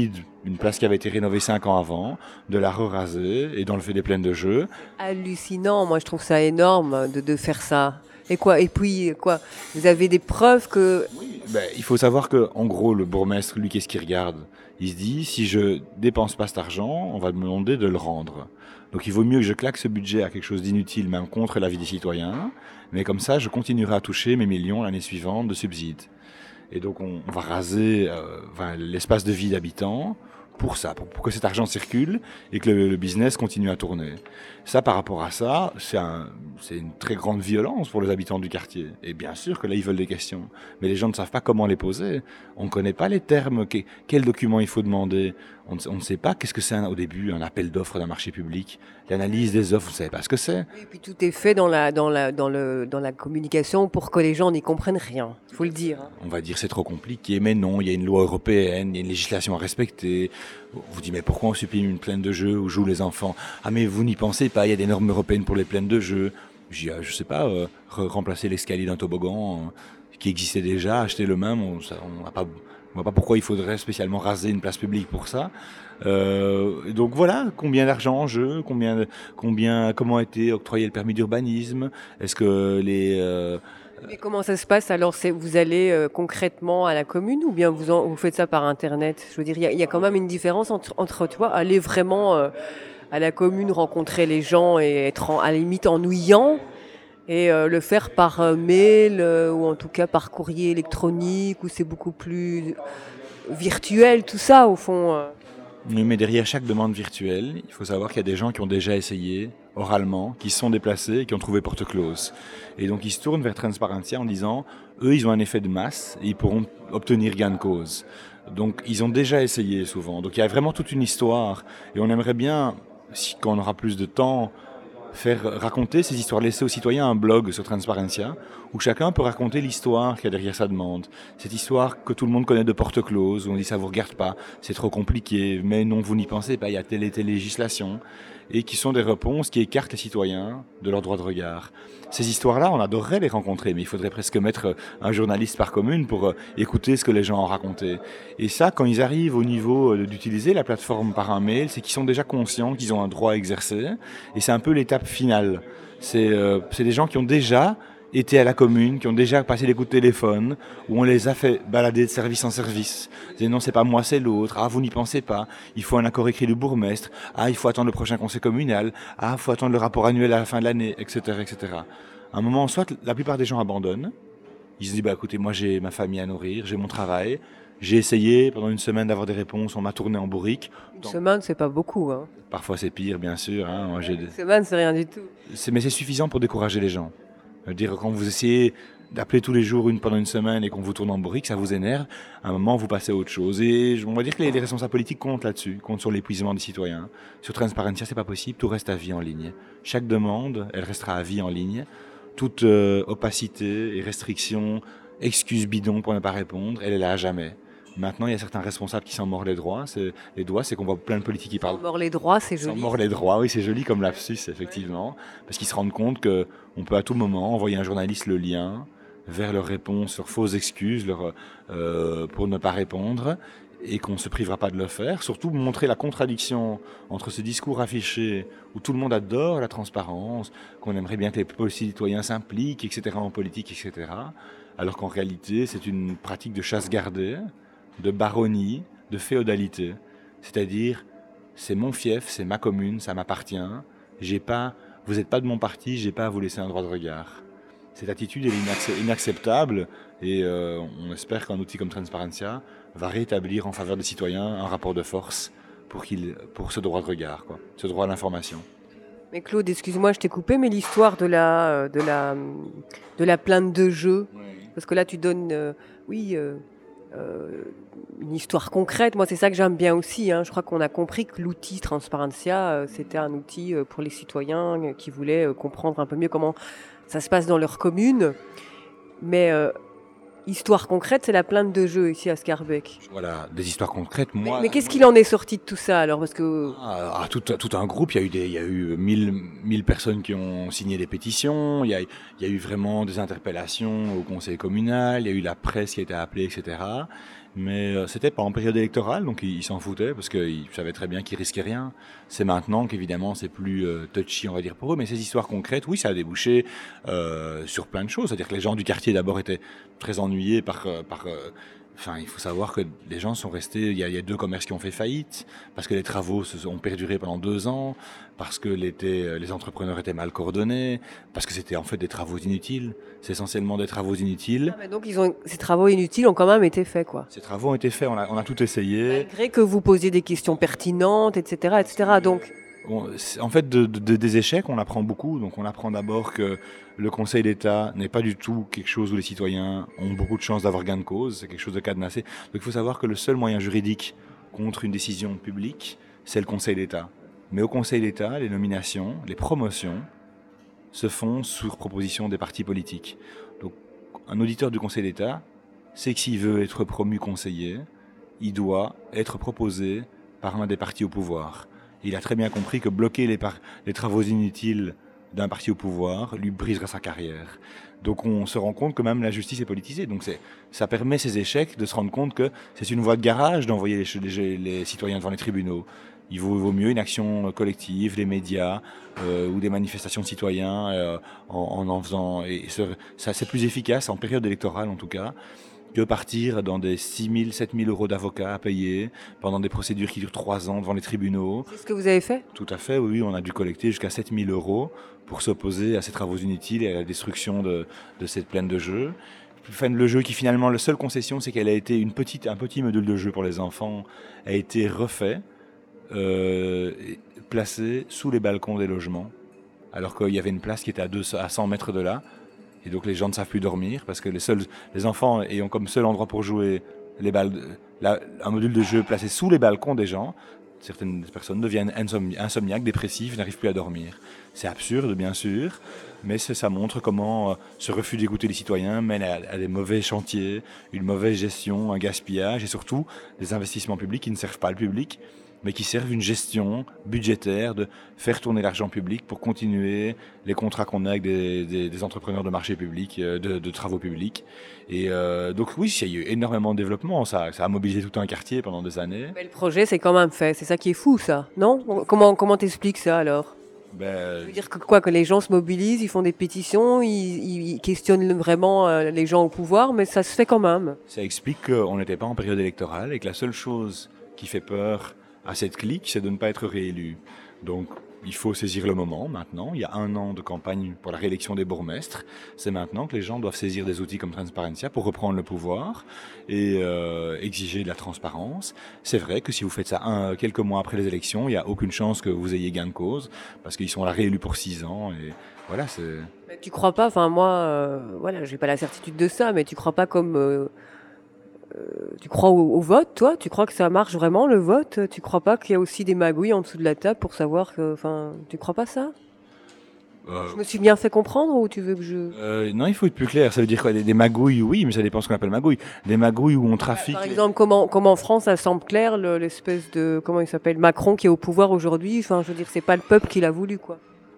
rénovée 5 ans avant, de la raser et d'enlever des plaines de jeux. Hallucinant, moi je trouve ça énorme de faire ça. Et puis quoi, vous avez des preuves que... Oui, il faut savoir que en gros le bourgmestre, lui, qu'est-ce qu'il regarde? Il se dit, si je dépense pas cet argent, on va me demander de le rendre. Donc il vaut mieux que je claque ce budget à quelque chose d'inutile, même contre l'avis des citoyens, mais comme ça je continuerai à toucher mes millions l'année suivante de subsides. Et donc on va raser l'espace de vie d'habitants pour ça, pour que cet argent circule et que le business continue à tourner. Ça, par rapport à ça, c'est une très grande violence pour les habitants du quartier. Et bien sûr que là, ils veulent des questions. Mais les gens ne savent pas comment les poser. On ne connaît pas les termes, quel document il faut demander. On ne sait pas qu'est-ce que c'est au début, un appel d'offres d'un marché public. L'analyse des offres, vous ne savez pas ce que c'est. Et puis tout est fait dans la communication pour que les gens n'y comprennent rien. Il faut le dire. Hein. On va dire c'est trop compliqué, mais non, il y a une loi européenne, il y a une législation à respecter. Vous dites, mais pourquoi on supprime une plaine de jeux où jouent les enfants? Ah, mais vous n'y pensez pas, il y a des normes européennes pour les plaines de jeux. Je sais pas, remplacer l'escalier d'un toboggan qui existait déjà, acheter le même, on voit pas pourquoi il faudrait spécialement raser une place publique pour ça. Donc voilà, combien d'argent en jeu, comment a été octroyé le permis d'urbanisme, est-ce que Mais comment ça se passe alors? Vous allez concrètement à la commune ou bien vous faites ça par Internet? Je veux dire, il y a quand même une différence entre toi, aller vraiment à la commune, rencontrer les gens et être à la limite ennuyant, et le faire par mail ou en tout cas par courrier électronique, où c'est beaucoup plus virtuel tout ça au fond. Oui, mais derrière chaque demande virtuelle, il faut savoir qu'il y a des gens qui ont déjà essayé oralement, qui se sont déplacés et qui ont trouvé porte close. Et donc ils se tournent vers Transparentia en disant, eux ils ont un effet de masse et ils pourront obtenir gain de cause. Donc ils ont déjà essayé souvent. Donc il y a vraiment toute une histoire et on aimerait bien, quand on aura plus de temps, faire raconter ces histoires, laisser aux citoyens un blog sur Transparentia où chacun peut raconter l'histoire qu'il y a derrière sa demande. Cette histoire que tout le monde connaît de porte close, où on dit ça vous regarde pas, c'est trop compliqué, mais non, vous n'y pensez pas, il y a telle et telle législation, et qui sont des réponses qui écartent les citoyens de leur droit de regard. Ces histoires-là, on adorerait les rencontrer, mais il faudrait presque mettre un journaliste par commune pour écouter ce que les gens ont raconté. Et ça, quand ils arrivent au niveau d'utiliser la plateforme par un mail, c'est qu'ils sont déjà conscients qu'ils ont un droit à exercer, et c'est un peu l'étape finale. C'est des gens qui ont déjà été à la commune, qui ont déjà passé des coups de téléphone, où on les a fait balader de service en service. Ils non, c'est pas moi, c'est l'autre. Ah, vous n'y pensez pas. Il faut un accord écrit du bourgmestre. Ah, il faut attendre le prochain conseil communal. Ah, il faut attendre le rapport annuel à la fin de l'année, etc., etc. À un moment, soit la plupart des gens abandonnent. Ils se disent, écoutez, moi j'ai ma famille à nourrir, j'ai mon travail. J'ai essayé pendant une semaine d'avoir des réponses, on m'a tourné en bourrique. Une semaine, c'est pas beaucoup. Hein. Parfois c'est pire, bien sûr. Hein. Une semaine, c'est rien du tout. Mais c'est suffisant pour décourager les gens. Dire quand vous essayez d'appeler tous les jours pendant une semaine et qu'on vous tourne en bourrique, ça vous énerve. À un moment, vous passez à autre chose. Et on va dire que les responsables politiques comptent là-dessus, comptent sur l'épuisement des citoyens. Sur Transparentia, c'est pas possible. Tout reste à vie en ligne. Chaque demande, elle restera à vie en ligne. Toute opacité et restriction, excuse bidon pour ne pas répondre, elle est là à jamais. Maintenant, il y a certains responsables qui s'en mordent les doigts. C'est qu'on voit plein de politiques qui parlent. S'en mordent les droits, c'est joli. S'en mordent les droits, oui, c'est joli comme lapsus, effectivement. Parce qu'ils se rendent compte qu'on peut à tout moment envoyer un journaliste le lien vers leur réponse, leurs fausses excuses pour ne pas répondre. et qu'on ne se privera pas de le faire. Surtout montrer la contradiction entre ce discours affiché où tout le monde adore la transparence, qu'on aimerait bien que les citoyens s'impliquent, etc., en politique, etc., alors qu'en réalité, c'est une pratique de chasse gardée, de baronnie, de féodalité. C'est-à-dire, c'est mon fief, c'est ma commune, ça m'appartient, vous n'êtes pas de mon parti, j'ai pas à vous laisser un droit de regard. Cette attitude est inacceptable et on espère qu'un outil comme Transparencia va rétablir en faveur des citoyens un rapport de force pour ce droit de regard, quoi, ce droit à l'information. Mais Claude, excuse-moi, je t'ai coupé, mais l'histoire de la plainte de jeu, parce que là tu donnes, une histoire concrète. Moi, c'est ça que j'aime bien aussi. Je crois qu'on a compris que l'outil Transparencia, c'était un outil pour les citoyens qui voulaient comprendre un peu mieux comment ça se passe dans leur commune. Mais histoire concrète, c'est la plainte de jeu ici à Schaerbeek. Voilà, des histoires concrètes. Mais qu'est-ce qu'il en est sorti de tout ça alors? Parce que tout un groupe, il y a eu 1000 personnes qui ont signé des pétitions, il y a eu vraiment des interpellations au conseil communal, il y a eu la presse qui a été appelée, etc. Mais c'était pas en période électorale, donc ils s'en foutaient parce qu'ils savaient très bien qu'ils risquaient rien. C'est maintenant qu'évidemment c'est plus touchy, on va dire, pour eux. Mais ces histoires concrètes, oui, ça a débouché sur plein de choses. C'est-à-dire que les gens du quartier d'abord étaient très ennuyés il faut savoir que les gens sont restés. Il y a 2 commerces qui ont fait faillite parce que les travaux ont perduré pendant 2 ans, parce que les entrepreneurs étaient mal coordonnés, parce que c'était en fait des travaux inutiles. C'est essentiellement des travaux inutiles. mais donc ces travaux inutiles ont quand même été faits, quoi. Ces travaux ont été faits. On a tout essayé. Malgré que vous posiez des questions pertinentes, etc., etc. Donc. En fait, des échecs, on apprend beaucoup. Donc, on apprend d'abord que le Conseil d'État n'est pas du tout quelque chose où les citoyens ont beaucoup de chances d'avoir gain de cause. C'est quelque chose de cadenassé. Donc, il faut savoir que le seul moyen juridique contre une décision publique, c'est le Conseil d'État. Mais au Conseil d'État, les nominations, les promotions se font sur proposition des partis politiques. Donc, un auditeur du Conseil d'État sait que s'il veut être promu conseiller, il doit être proposé par un des partis au pouvoir. Il a très bien compris que bloquer les travaux inutiles d'un parti au pouvoir lui briserait sa carrière. Donc on se rend compte que même la justice est politisée. Donc ça permet ces échecs de se rendre compte que c'est une voie de garage d'envoyer les citoyens devant les tribunaux. Il vaut mieux une action collective, les médias ou des manifestations de citoyens en faisant... ça c'est plus efficace en période électorale en tout cas, que partir dans des 6 000, 7 000 euros d'avocats à payer pendant des procédures qui durent 3 ans devant les tribunaux. C'est ce que vous avez fait? Tout à fait, oui. On a dû collecter jusqu'à 7 000 euros pour s'opposer à ces travaux inutiles et à la destruction de cette plaine de jeu. Le jeu qui finalement, la seule concession, c'est qu'elle a été un petit module de jeu pour les enfants, a été refait, placé sous les balcons des logements, alors qu'il y avait une place qui était à 100 mètres de là. Et donc les gens ne savent plus dormir parce que les enfants ayant comme seul endroit pour jouer un module de jeu placé sous les balcons des gens, certaines personnes deviennent insomniaques, dépressives, n'arrivent plus à dormir. C'est absurde, bien sûr, mais ça montre comment ce refus d'écouter les citoyens mène à des mauvais chantiers, une mauvaise gestion, un gaspillage et surtout des investissements publics qui ne servent pas le public, mais qui servent une gestion budgétaire de faire tourner l'argent public pour continuer les contrats qu'on a avec des entrepreneurs de marché public, de travaux publics. Et donc oui, il y a eu énormément de développement, ça a mobilisé tout un quartier pendant des années. Mais le projet, c'est quand même fait, c'est ça qui est fou, ça, non? Comment t'expliques ça, alors? Je veux dire que les gens se mobilisent, ils font des pétitions, ils questionnent vraiment les gens au pouvoir, mais ça se fait quand même. Ça explique qu'on n'était pas en période électorale et que la seule chose qui fait peur à cette clique, c'est de ne pas être réélu. Donc, il faut saisir le moment maintenant. Il y a 1 an de campagne pour la réélection des bourgmestres. C'est maintenant que les gens doivent saisir des outils comme Transparencia pour reprendre le pouvoir et exiger de la transparence. C'est vrai que si vous faites ça quelques mois après les élections, il n'y a aucune chance que vous ayez gain de cause parce qu'ils sont là réélus pour 6 ans. Et voilà, c'est... Mais tu crois pas, enfin moi, j'ai pas la certitude de ça, mais tu crois pas comme... tu crois au vote, toi? Tu crois que ça marche vraiment, le vote? Tu crois pas qu'il y a aussi des magouilles en dessous de la table pour savoir que... Enfin, tu crois pas ça? Je me suis bien fait comprendre ou tu veux que je... Non, il faut être plus clair. Ça veut dire quoi? Des magouilles, oui, mais ça dépend ce qu'on appelle magouille. Des magouilles où on trafique... Par exemple, comment en France, ça semble clair, l'espèce de... Comment il s'appelle? Macron qui est au pouvoir aujourd'hui. Enfin, je veux dire, c'est pas le peuple qui l'a voulu, quoi.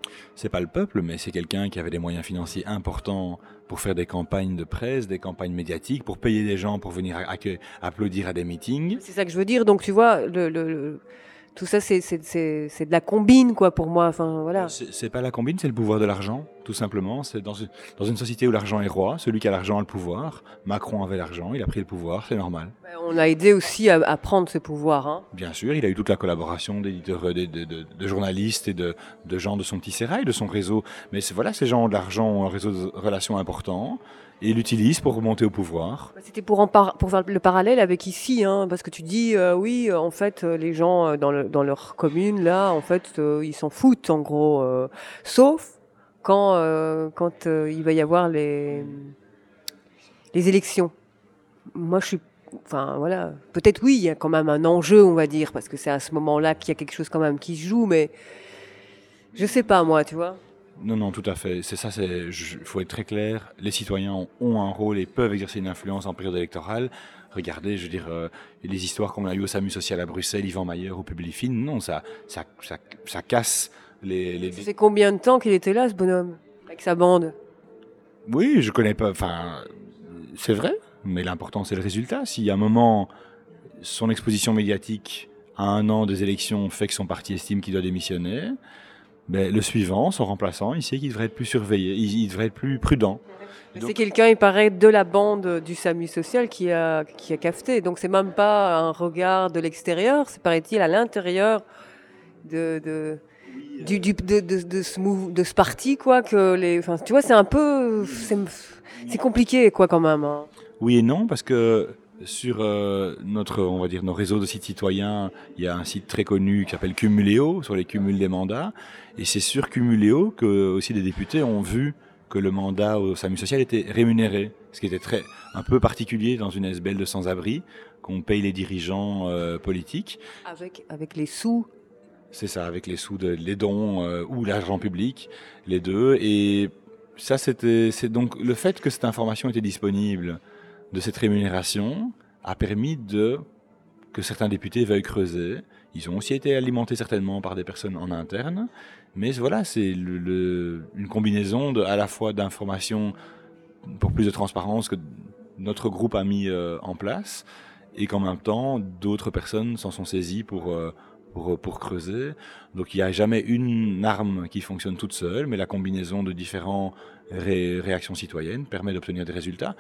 C'est pas le peuple, mais c'est quelqu'un qui avait des moyens financiers importants pour faire des campagnes de presse, des campagnes médiatiques, pour payer des gens pour venir applaudir à des meetings. C'est ça que je veux dire. Donc tu vois, tout ça, c'est de la combine, quoi, pour moi. Enfin, voilà. C'est pas la combine, c'est le pouvoir de l'argent, tout simplement. C'est dans une société où l'argent est roi, celui qui a l'argent a le pouvoir. Macron avait l'argent, il a pris le pouvoir, c'est normal. On a aidé aussi à prendre ce pouvoir. Hein. Bien sûr, il a eu toute la collaboration d'éditeurs, de journalistes et de gens de son petit sérail, de son réseau. Mais voilà, ces gens ont de l'argent, ont un réseau de relations important. Et l'utilisent pour remonter au pouvoir. C'était pour faire le parallèle avec ici, hein, parce que tu dis, oui, en fait, les gens dans leur commune, là, en fait, ils s'en foutent, en gros, sauf quand il va y avoir les élections. Moi, enfin, voilà, peut-être oui, il y a quand même un enjeu, on va dire, parce que c'est à ce moment-là qu'il y a quelque chose quand même qui se joue, mais je sais pas, moi, tu vois. Non, tout à fait. C'est ça, faut être très clair. Les citoyens ont un rôle et peuvent exercer une influence en période électorale. Regardez, je veux dire, les histoires qu'on a eues au SAMU social à Bruxelles, Yvan Mayer ou Publifine, non, ça casse les... Ça fait combien de temps qu'il était là, ce bonhomme, avec sa bande? Oui, je connais pas, enfin, c'est vrai, mais l'important c'est le résultat. Si à un moment, son exposition médiatique à 1 an des élections fait que son parti estime qu'il doit démissionner, ben, le suivant, son remplaçant, il sait qu'il devrait être plus surveillé, il devrait être plus prudent. Donc, c'est quelqu'un, il paraît, de la bande du SAMU social qui a cafeté. Donc c'est même pas un regard de l'extérieur, c'est paraît-il à l'intérieur de ce parti, quoi. Enfin, tu vois, c'est un peu, c'est compliqué, quoi, quand même. Hein. Oui et non, parce que sur on va dire nos réseaux de sites citoyens, il y a un site très connu qui s'appelle Cumuléo, sur les cumuls des mandats. Et c'est sur Cumuléo que aussi des députés ont vu que le mandat au SAMU social était rémunéré. Ce qui était un peu particulier dans une SBL de sans-abri, qu'on paye les dirigeants politiques. Avec les sous. C'est ça, avec les sous, les dons ou l'argent public, les deux. Et ça, c'est donc le fait que cette information était disponible de cette rémunération a permis que certains députés veuillent creuser. Ils ont aussi été alimentés certainement par des personnes en interne. Mais voilà, c'est une combinaison à la fois d'informations pour plus de transparence que notre groupe a mis en place et qu'en même temps, d'autres personnes s'en sont saisies pour creuser. Donc il n'y a jamais une arme qui fonctionne toute seule, mais la combinaison de différentes réactions citoyennes permet d'obtenir des résultats.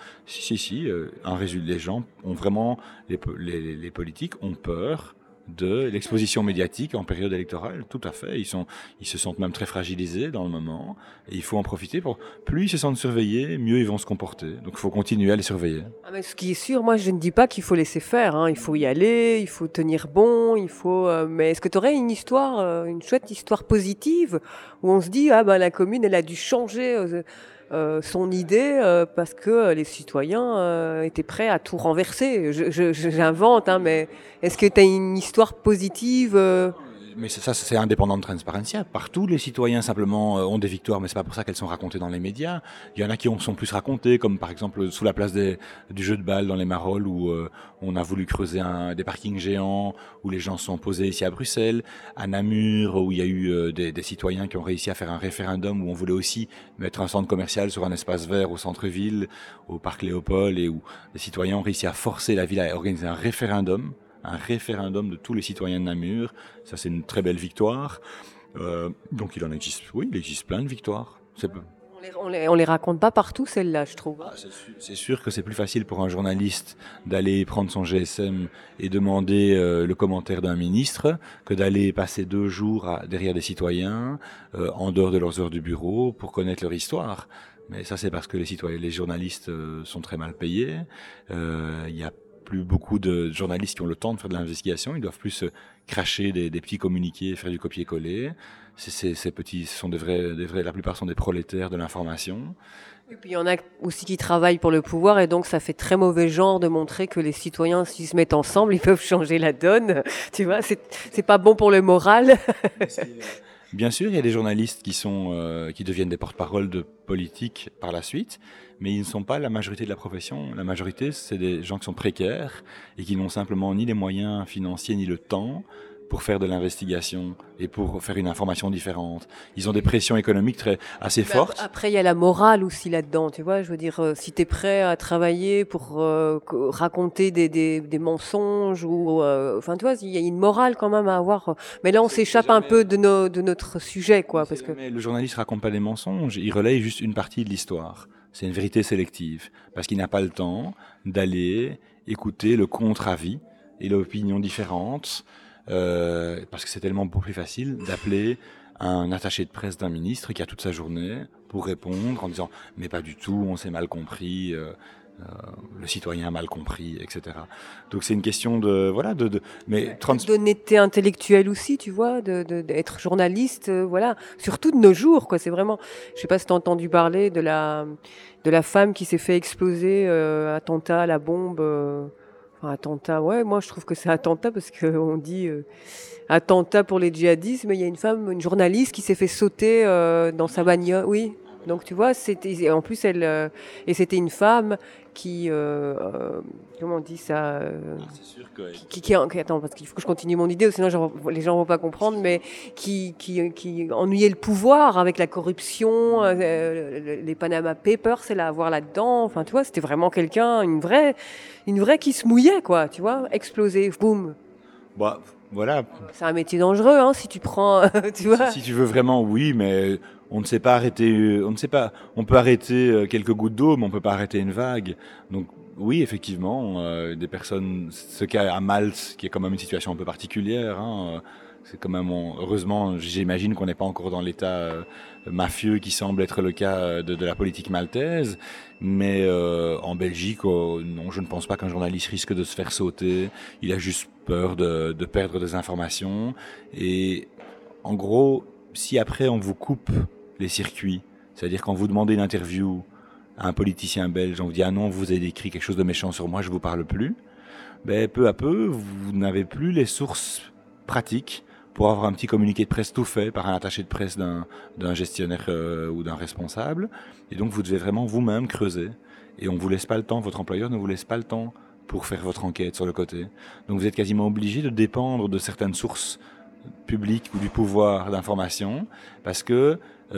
Les gens ont vraiment, les politiques ont peur de l'exposition médiatique en période électorale, tout à fait. Ils se sentent même très fragilisés dans le moment, et il faut en profiter plus ils se sentent surveillés, mieux ils vont se comporter. Donc il faut continuer à les surveiller. Ah, mais ce qui est sûr, moi je ne dis pas qu'il faut laisser faire, hein. Il faut y aller, il faut tenir bon, mais est-ce que tu aurais une chouette histoire positive où on se dit, la commune elle a dû changer son idée parce que les citoyens étaient prêts à tout renverser. J'invente, hein, mais est-ce que tu as une histoire positive Mais ça, c'est indépendant de Transparencia. Partout, les citoyens simplement ont des victoires, mais c'est pas pour ça qu'elles sont racontées dans les médias. Il y en a qui sont plus racontées, comme par exemple sous la place du jeu de balle dans les Marolles, où on a voulu creuser des parkings géants, où les gens se sont posés ici à Bruxelles, à Namur, où il y a eu des citoyens qui ont réussi à faire un référendum, où on voulait aussi mettre un centre commercial sur un espace vert au centre-ville, au parc Léopold, et où les citoyens ont réussi à forcer la ville à organiser un référendum de tous les citoyens de Namur. Ça, c'est une très belle victoire. Donc, il existe plein de victoires. On les raconte pas partout, celles-là, je trouve. C'est sûr que c'est plus facile pour un journaliste d'aller prendre son GSM et demander le commentaire d'un ministre que d'aller passer 2 jours derrière des citoyens, en dehors de leurs heures du bureau, pour connaître leur histoire. Mais ça, c'est parce que les journalistes sont très mal payés. Il y a plus beaucoup de journalistes qui ont le temps de faire de l'investigation. Ils doivent plus cracher des petits communiqués, faire du copier-coller. Ces petits, ce sont la plupart sont des prolétaires de l'information. Et puis il y en a aussi qui travaillent pour le pouvoir, et donc ça fait très mauvais genre de montrer que les citoyens, s'ils se mettent ensemble, ils peuvent changer la donne. Tu vois, c'est pas bon pour le moral. Bien sûr, il y a des journalistes qui deviennent des porte-parole de politique par la suite, mais ils ne sont pas la majorité de la profession. La majorité, c'est des gens qui sont précaires et qui n'ont simplement ni les moyens financiers ni le temps pour faire de l'investigation et pour faire une information différente. Ils ont des pressions économiques assez fortes. Après, il y a la morale aussi là-dedans, tu vois. Je veux dire, si tu es prêt à travailler pour raconter des mensonges ou, enfin, tu vois, il y a une morale quand même à avoir. Mais là, on s'échappe un peu de notre sujet, quoi, parce que le journaliste raconte pas des mensonges, il relaye juste une partie de l'histoire. C'est une vérité sélective, parce qu'il n'a pas le temps d'aller écouter le contre-avis et l'opinion différente, parce que c'est tellement beaucoup plus facile d'appeler un attaché de presse d'un ministre qui a toute sa journée pour répondre en disant « mais pas du tout, on s'est mal compris ». Le citoyen a mal compris, etc. Donc c'est une question d'honnêteté intellectuelle aussi, tu vois, d'être journaliste, voilà, surtout de nos jours, quoi. C'est vraiment, je sais pas si t'as entendu parler de la femme qui s'est fait exploser, attentat à la bombe, enfin attentat, ouais, moi je trouve que c'est attentat parce que on dit attentat pour les djihadistes, mais il y a une femme, une journaliste qui s'est fait sauter dans sa bagnole, oui. Donc tu vois, c'était en plus et c'était une femme qui comment on dit ça c'est sûr que qui attends parce qu'il faut que je continue mon idée sinon les gens vont pas comprendre, mais qui ennuyait le pouvoir avec la corruption, les Panama Papers, c'est là à voir là-dedans, enfin tu vois, c'était vraiment quelqu'un, une vraie qui se mouillait, quoi, tu vois, exploser, boum. Bah voilà. C'est un métier dangereux, hein, si tu prends, tu vois. Si tu veux vraiment, oui, mais on ne sait pas arrêter, on peut arrêter quelques gouttes d'eau, mais on peut pas arrêter une vague. Donc oui, effectivement, des personnes, ce cas à Malte, qui est quand même une situation un peu particulière, hein, c'est quand même, heureusement, j'imagine qu'on n'est pas encore dans l'état mafieux qui semble être le cas de la politique maltaise, mais en Belgique, non, je ne pense pas qu'un journaliste risque de se faire sauter. Il a juste peur de perdre des informations. Et en gros, si après on vous coupe les circuits, c'est-à-dire quand vous demandez une interview à un politicien belge, on vous dit « Ah non, vous avez écrit quelque chose de méchant sur moi, je vous parle plus », ben, peu à peu, vous n'avez plus les sources pratiques pour avoir un petit communiqué de presse tout fait par un attaché de presse d'un gestionnaire ou d'un responsable. Et donc, vous devez vraiment vous-même creuser. Et on ne vous laisse pas le temps, votre employeur ne vous laisse pas le temps pour faire votre enquête sur le côté. Donc, vous êtes quasiment obligé de dépendre de certaines sources publiques ou du pouvoir d'information parce que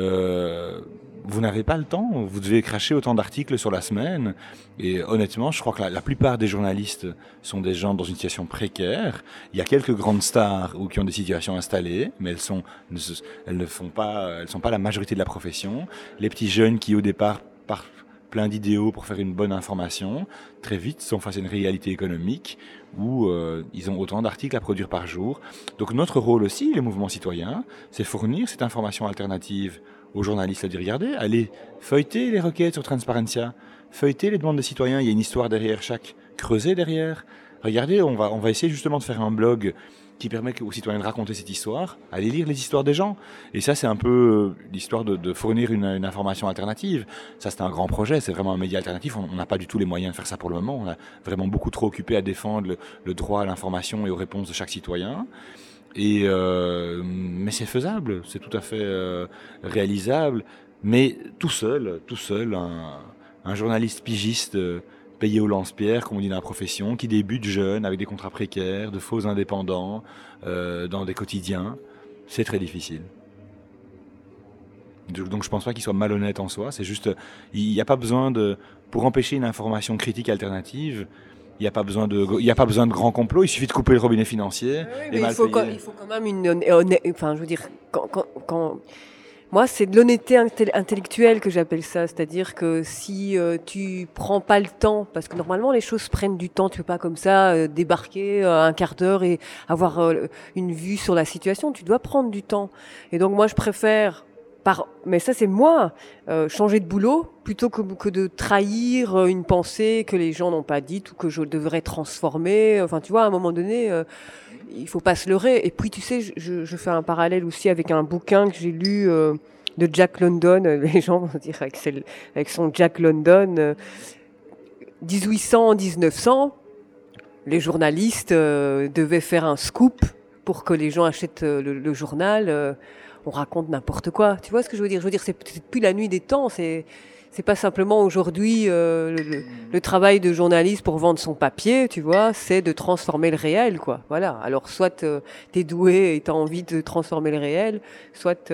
vous n'avez pas le temps, vous devez cracher autant d'articles sur la semaine. Et honnêtement, je crois que la plupart des journalistes sont des gens dans une situation précaire. Il y a quelques grandes stars qui ont des situations installées, mais elles sont pas la majorité de la profession. Les petits jeunes qui au départ partent plein d'idéaux pour faire une bonne information, très vite sont face à une réalité économique où ils ont autant d'articles à produire par jour. Donc notre rôle aussi, les mouvements citoyens, c'est fournir cette information alternative aux journalistes, à dire regardez, allez feuilleter les requêtes sur Transparentia, feuilleter les demandes des citoyens, il y a une histoire derrière chaque, creuser derrière. Regardez, on va essayer justement de faire un blog qui permet aux citoyens de raconter cette histoire, allez lire les histoires des gens. Et ça, c'est un peu l'histoire de fournir une information alternative. Ça, c'est un grand projet, c'est vraiment un média alternatif. On n'a pas du tout les moyens de faire ça pour le moment. On a vraiment beaucoup trop occupé à défendre le droit à l'information et aux réponses de chaque citoyen. Mais c'est faisable, c'est tout à fait réalisable. Mais tout seul, un journaliste pigiste payé au lance-pierre, comme on dit dans la profession, qui débute jeune, avec des contrats précaires, de faux indépendants, dans des quotidiens, c'est très difficile. Donc je pense pas qu'il soit malhonnête en soi, c'est juste, il n'y a pas besoin pour empêcher une information critique alternative, il n'y a pas besoin de grands complots, il suffit de couper le robinet financier. Oui, mais il faut quand même enfin, je veux dire, moi, c'est de l'honnêteté intellectuelle que j'appelle ça. C'est-à-dire que si tu prends pas le temps, parce que normalement les choses prennent du temps, tu peux pas comme ça débarquer un quart d'heure et avoir une vue sur la situation. Tu dois prendre du temps. Et donc moi, je préfère mais ça c'est moi, changer de boulot plutôt que de trahir une pensée que les gens n'ont pas dite ou que je devrais transformer. Enfin, tu vois, à un moment donné, il faut pas se leurrer. Et puis, tu sais, je fais un parallèle aussi avec un bouquin que j'ai lu de Jack London. Les gens vont dire avec son Jack London, 1800-1900, les journalistes devaient faire un scoop pour que les gens achètent le journal. On raconte n'importe quoi. Tu vois ce que je veux dire ? Je veux dire, c'est plus la nuit des temps. C'est c'est pas simplement aujourd'hui le travail de journaliste pour vendre son papier, tu vois, c'est de transformer le réel, quoi. Voilà. Alors soit t'es doué et t'as envie de transformer le réel, soit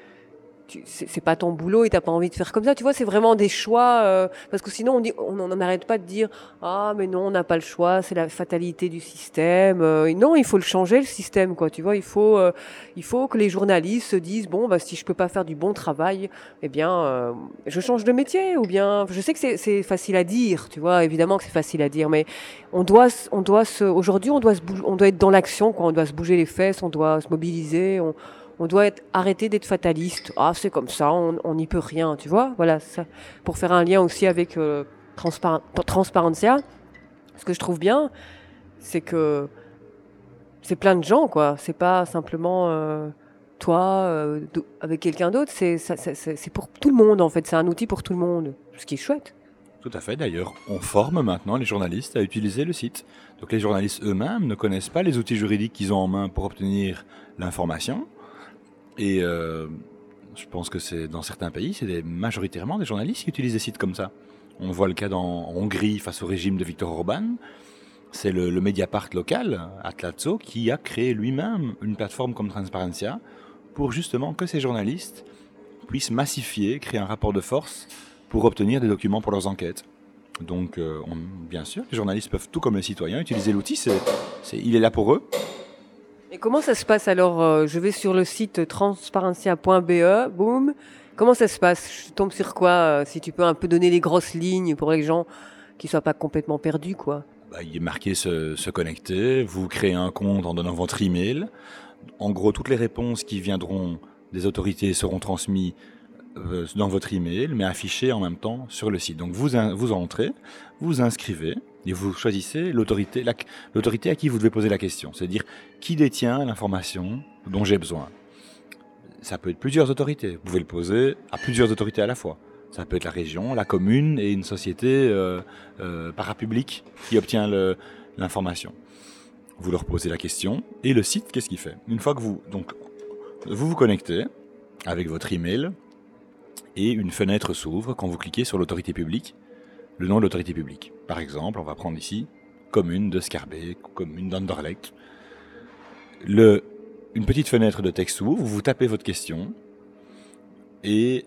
c'est pas ton boulot et t'as pas envie de faire comme ça. Tu vois, c'est vraiment des choix parce que sinon on n'arrête pas de dire ah mais non on n'a pas le choix, c'est la fatalité du système. Non, il faut le changer le système, quoi. Tu vois, il faut que les journalistes se disent bon bah si je peux pas faire du bon travail, eh bien je change de métier ou bien je sais que c'est facile à dire, tu vois, évidemment que c'est facile à dire, mais aujourd'hui on doit être dans l'action, quoi. On doit se bouger les fesses, on doit se mobiliser, on doit arrêter d'être fataliste. Ah, c'est comme ça, on n'y peut rien, tu vois. Voilà, ça, pour faire un lien aussi avec Transparencia, ce que je trouve bien, c'est que c'est plein de gens, quoi. C'est pas simplement toi avec quelqu'un d'autre, c'est pour tout le monde, en fait. C'est un outil pour tout le monde, ce qui est chouette. Tout à fait, d'ailleurs, on forme maintenant les journalistes à utiliser le site. Donc les journalistes eux-mêmes ne connaissent pas les outils juridiques qu'ils ont en main pour obtenir l'information. Et je pense que c'est dans certains pays, c'est majoritairement des journalistes qui utilisent des sites comme ça. On voit le cas en Hongrie face au régime de Viktor Orban. C'est le Mediapart local, Atlazzo, qui a créé lui-même une plateforme comme Transparencia pour justement que ces journalistes puissent massifier, créer un rapport de force pour obtenir des documents pour leurs enquêtes. Donc, bien sûr, les journalistes peuvent, tout comme les citoyens, utiliser l'outil. Il est là pour eux. Et comment ça se passe alors je vais sur le site transparencia.be, boum. Comment ça se passe? Je tombe sur quoi si tu peux un peu donner les grosses lignes pour les gens qui soient pas complètement perdus, quoi. Il est marqué se connecter, vous créez un compte en donnant votre email. En gros, toutes les réponses qui viendront des autorités seront transmises dans votre email, mais affichées en même temps sur le site. Donc vous entrez, vous inscrivez et vous choisissez l'autorité à qui vous devez poser la question. C'est-à-dire qui détient l'information dont j'ai besoin. Ça peut être plusieurs autorités. Vous pouvez le poser à plusieurs autorités à la fois. Ça peut être la région, la commune et une société parapublique qui obtient l'information. Vous leur posez la question et le site, qu'est-ce qu'il fait? Une fois que vous vous connectez avec votre email et une fenêtre s'ouvre quand vous cliquez sur l'autorité publique, le nom de l'autorité publique. Par exemple, on va prendre ici commune de Schaerbeek, commune d'Anderlecht. Une petite fenêtre de texte s'ouvre, vous tapez votre question et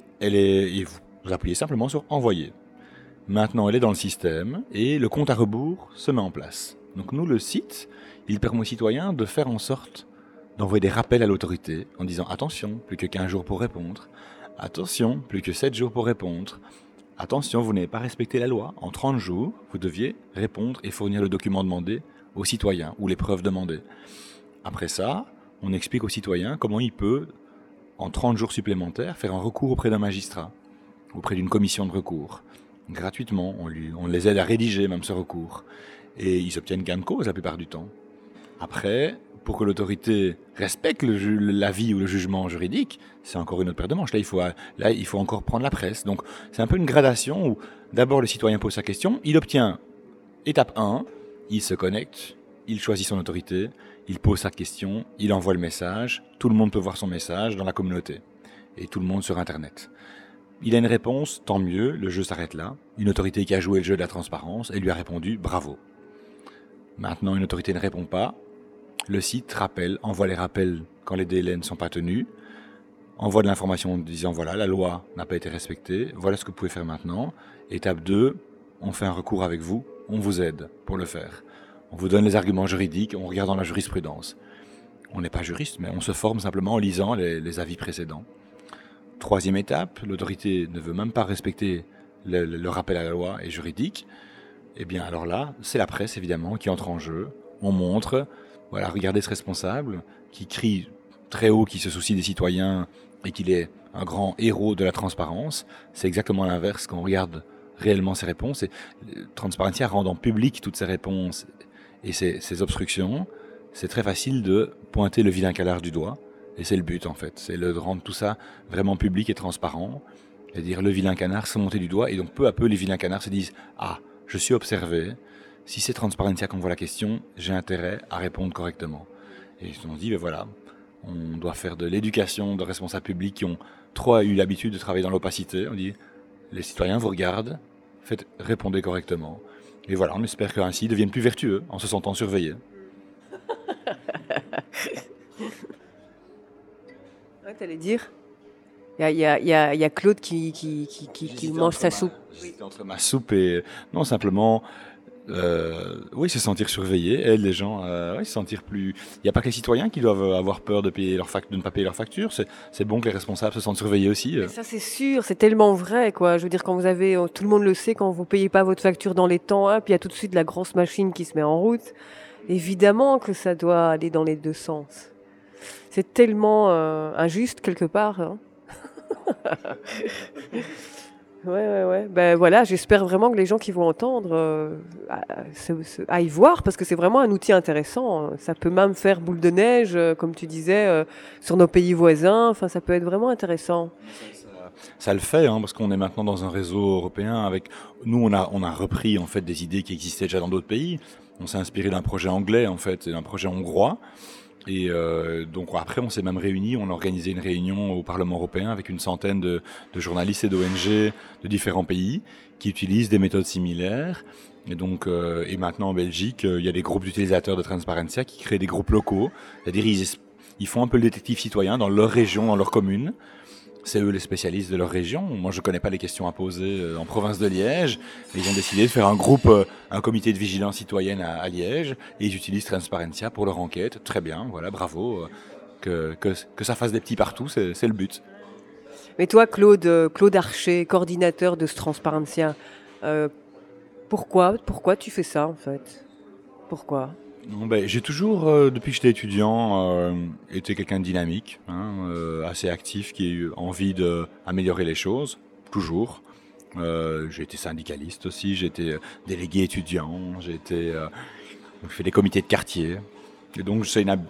vous appuyez simplement sur envoyer. Maintenant, elle est dans le système et le compte à rebours se met en place. Donc nous, le site, il permet aux citoyens de faire en sorte d'envoyer des rappels à l'autorité en disant attention, plus que 15 jours pour répondre. Attention, plus que 7 jours pour répondre. Attention, vous n'avez pas respecté la loi. En 30 jours, vous deviez répondre et fournir le document demandé aux citoyens ou les preuves demandées. Après ça, on explique aux citoyens comment il peut, en 30 jours supplémentaires, faire un recours auprès d'un magistrat, auprès d'une commission de recours. Gratuitement, on les aide à rédiger même ce recours. Et ils obtiennent gain de cause la plupart du temps. Après, pour que l'autorité respecte l'avis ou le jugement juridique, c'est encore une autre paire de manches. Là, il faut encore prendre la presse. Donc, c'est un peu une gradation où d'abord le citoyen pose sa question, il obtient étape 1, il se connecte, il choisit son autorité, il pose sa question, il envoie le message, tout le monde peut voir son message dans la communauté et tout le monde sur Internet. Il a une réponse, tant mieux, le jeu s'arrête là. Une autorité qui a joué le jeu de la transparence et lui a répondu bravo. Maintenant, une autorité ne répond pas. Le site envoie les rappels quand les délais ne sont pas tenus, envoie de l'information en disant voilà, la loi n'a pas été respectée, voilà ce que vous pouvez faire maintenant. Étape 2, on fait un recours avec vous, on vous aide pour le faire. On vous donne les arguments juridiques, on regarde dans la jurisprudence. On n'est pas juriste, mais on se forme simplement en lisant les avis précédents. Troisième étape, l'autorité ne veut même pas respecter le rappel à la loi et juridique. Eh bien alors là, c'est la presse évidemment qui entre en jeu. On montre, voilà, regardez ce responsable qui crie très haut, qui se soucie des citoyens et qu'il est un grand héros de la transparence. C'est exactement l'inverse quand on regarde réellement ses réponses. Et Transparencia rendant public toutes ces réponses et ces obstructions, c'est très facile de pointer le vilain canard du doigt. Et c'est le but en fait, c'est de rendre tout ça vraiment public et transparent. C'est-à-dire le vilain canard se monter du doigt et donc peu à peu les vilains canards se disent « Ah, je suis observé, si c'est Transparencia qu'on voit la question, j'ai intérêt à répondre correctement. » Et ils se sont dit ben voilà, on doit faire de l'éducation de responsables publics qui ont trop eu l'habitude de travailler dans l'opacité. On dit les citoyens vous regardent, répondez correctement. Et voilà, on espère qu'ainsi ils deviennent plus vertueux en se sentant surveillés. Ouais, t'allais dire? Il y a Claude qui mange sa soupe. J'hésitais entre ma soupe et... Non, simplement... oui, se sentir surveillé, aide les gens à se sentir plus... Il n'y a pas que les citoyens qui doivent avoir peur de ne pas payer leurs factures. C'est bon que les responsables se sentent surveillés aussi. Mais ça, c'est sûr, c'est tellement vrai, quoi. Je veux dire, quand vous avez... Tout le monde le sait, quand vous payez pas votre facture dans les temps, puis il y a tout de suite la grosse machine qui se met en route. Évidemment que ça doit aller dans les deux sens. C'est tellement injuste, quelque part. Hein. Ouais. Ben voilà, j'espère vraiment que les gens qui vont entendre aillent voir, parce que c'est vraiment un outil intéressant. Ça peut même faire boule de neige, comme tu disais, sur nos pays voisins. Enfin, ça peut être vraiment intéressant. Ça le fait, parce qu'on est maintenant dans un réseau européen. Nous, on a repris en fait des idées qui existaient déjà dans d'autres pays. On s'est inspiré d'un projet anglais en fait, et d'un projet hongrois. Et donc après, on s'est même réunis, on a organisé une réunion au Parlement européen avec une centaine de journalistes et d'ONG de différents pays qui utilisent des méthodes similaires. Et donc, et maintenant en Belgique, il y a des groupes d'utilisateurs de Transparentia qui créent des groupes locaux. C'est-à-dire, ils font un peu le détective citoyen dans leur région, dans leur commune. C'est eux les spécialistes de leur région. Moi, je ne connais pas les questions à poser en province de Liège. Mais ils ont décidé de faire un comité de vigilance citoyenne à Liège. Et ils utilisent Transparentia pour leur enquête. Très bien, voilà, bravo. Que ça fasse des petits partout, c'est le but. Mais toi, Claude Archer, coordinateur de ce Transparentia, pourquoi tu fais ça, en fait? Pourquoi? Non, j'ai toujours, depuis que j'étais étudiant, été quelqu'un de dynamique, assez actif, qui a eu envie d'améliorer les choses, toujours. J'ai été syndicaliste aussi, j'ai été délégué étudiant, j'ai fait des comités de quartier. Et donc,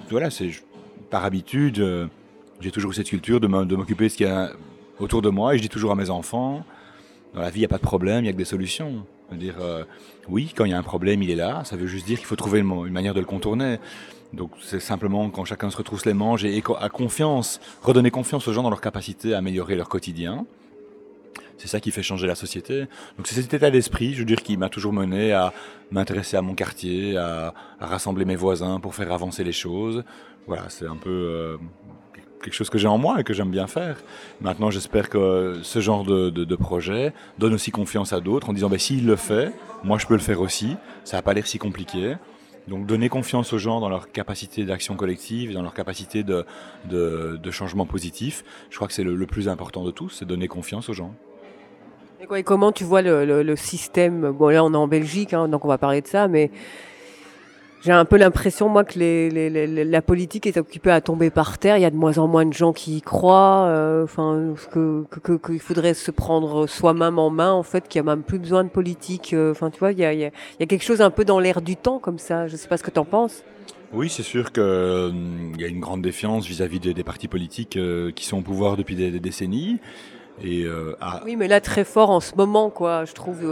par habitude, j'ai toujours eu cette culture de m'occuper de ce qu'il y a autour de moi. Et je dis toujours à mes enfants, dans la vie, il n'y a pas de problème, il n'y a que des solutions. C'est-à-dire, oui, quand il y a un problème, il est là. Ça veut juste dire qu'il faut trouver une manière de le contourner. Donc, c'est simplement quand chacun se retrousse les manches et a confiance, redonner confiance aux gens dans leur capacité à améliorer leur quotidien. C'est ça qui fait changer la société. Donc, c'est cet état d'esprit, je veux dire, qui m'a toujours mené à m'intéresser à mon quartier, à rassembler mes voisins pour faire avancer les choses. Voilà, c'est un peu quelque chose que j'ai en moi et que j'aime bien faire. Maintenant, j'espère que ce genre de projet donne aussi confiance à d'autres en disant s'il le fait, moi je peux le faire aussi. Ça n'a pas l'air si compliqué. Donc donner confiance aux gens dans leur capacité d'action collective, dans leur capacité de changement positif, je crois que c'est le plus important de tout, c'est donner confiance aux gens. Et comment tu vois le système? Bon, là on est en Belgique, donc on va parler de ça, mais j'ai un peu l'impression, moi, que la politique est occupée à tomber par terre. Il y a de moins en moins de gens qui y croient. Qu'il faudrait se prendre soi-même en main, en fait, qu'il n'y a même plus besoin de politique. Tu vois, il y a quelque chose un peu dans l'air du temps, comme ça. Je ne sais pas ce que tu en penses. Oui, c'est sûr qu'il y a une grande défiance vis-à-vis des partis politiques qui sont au pouvoir depuis des décennies. Oui, mais là, très fort en ce moment, quoi, je trouve...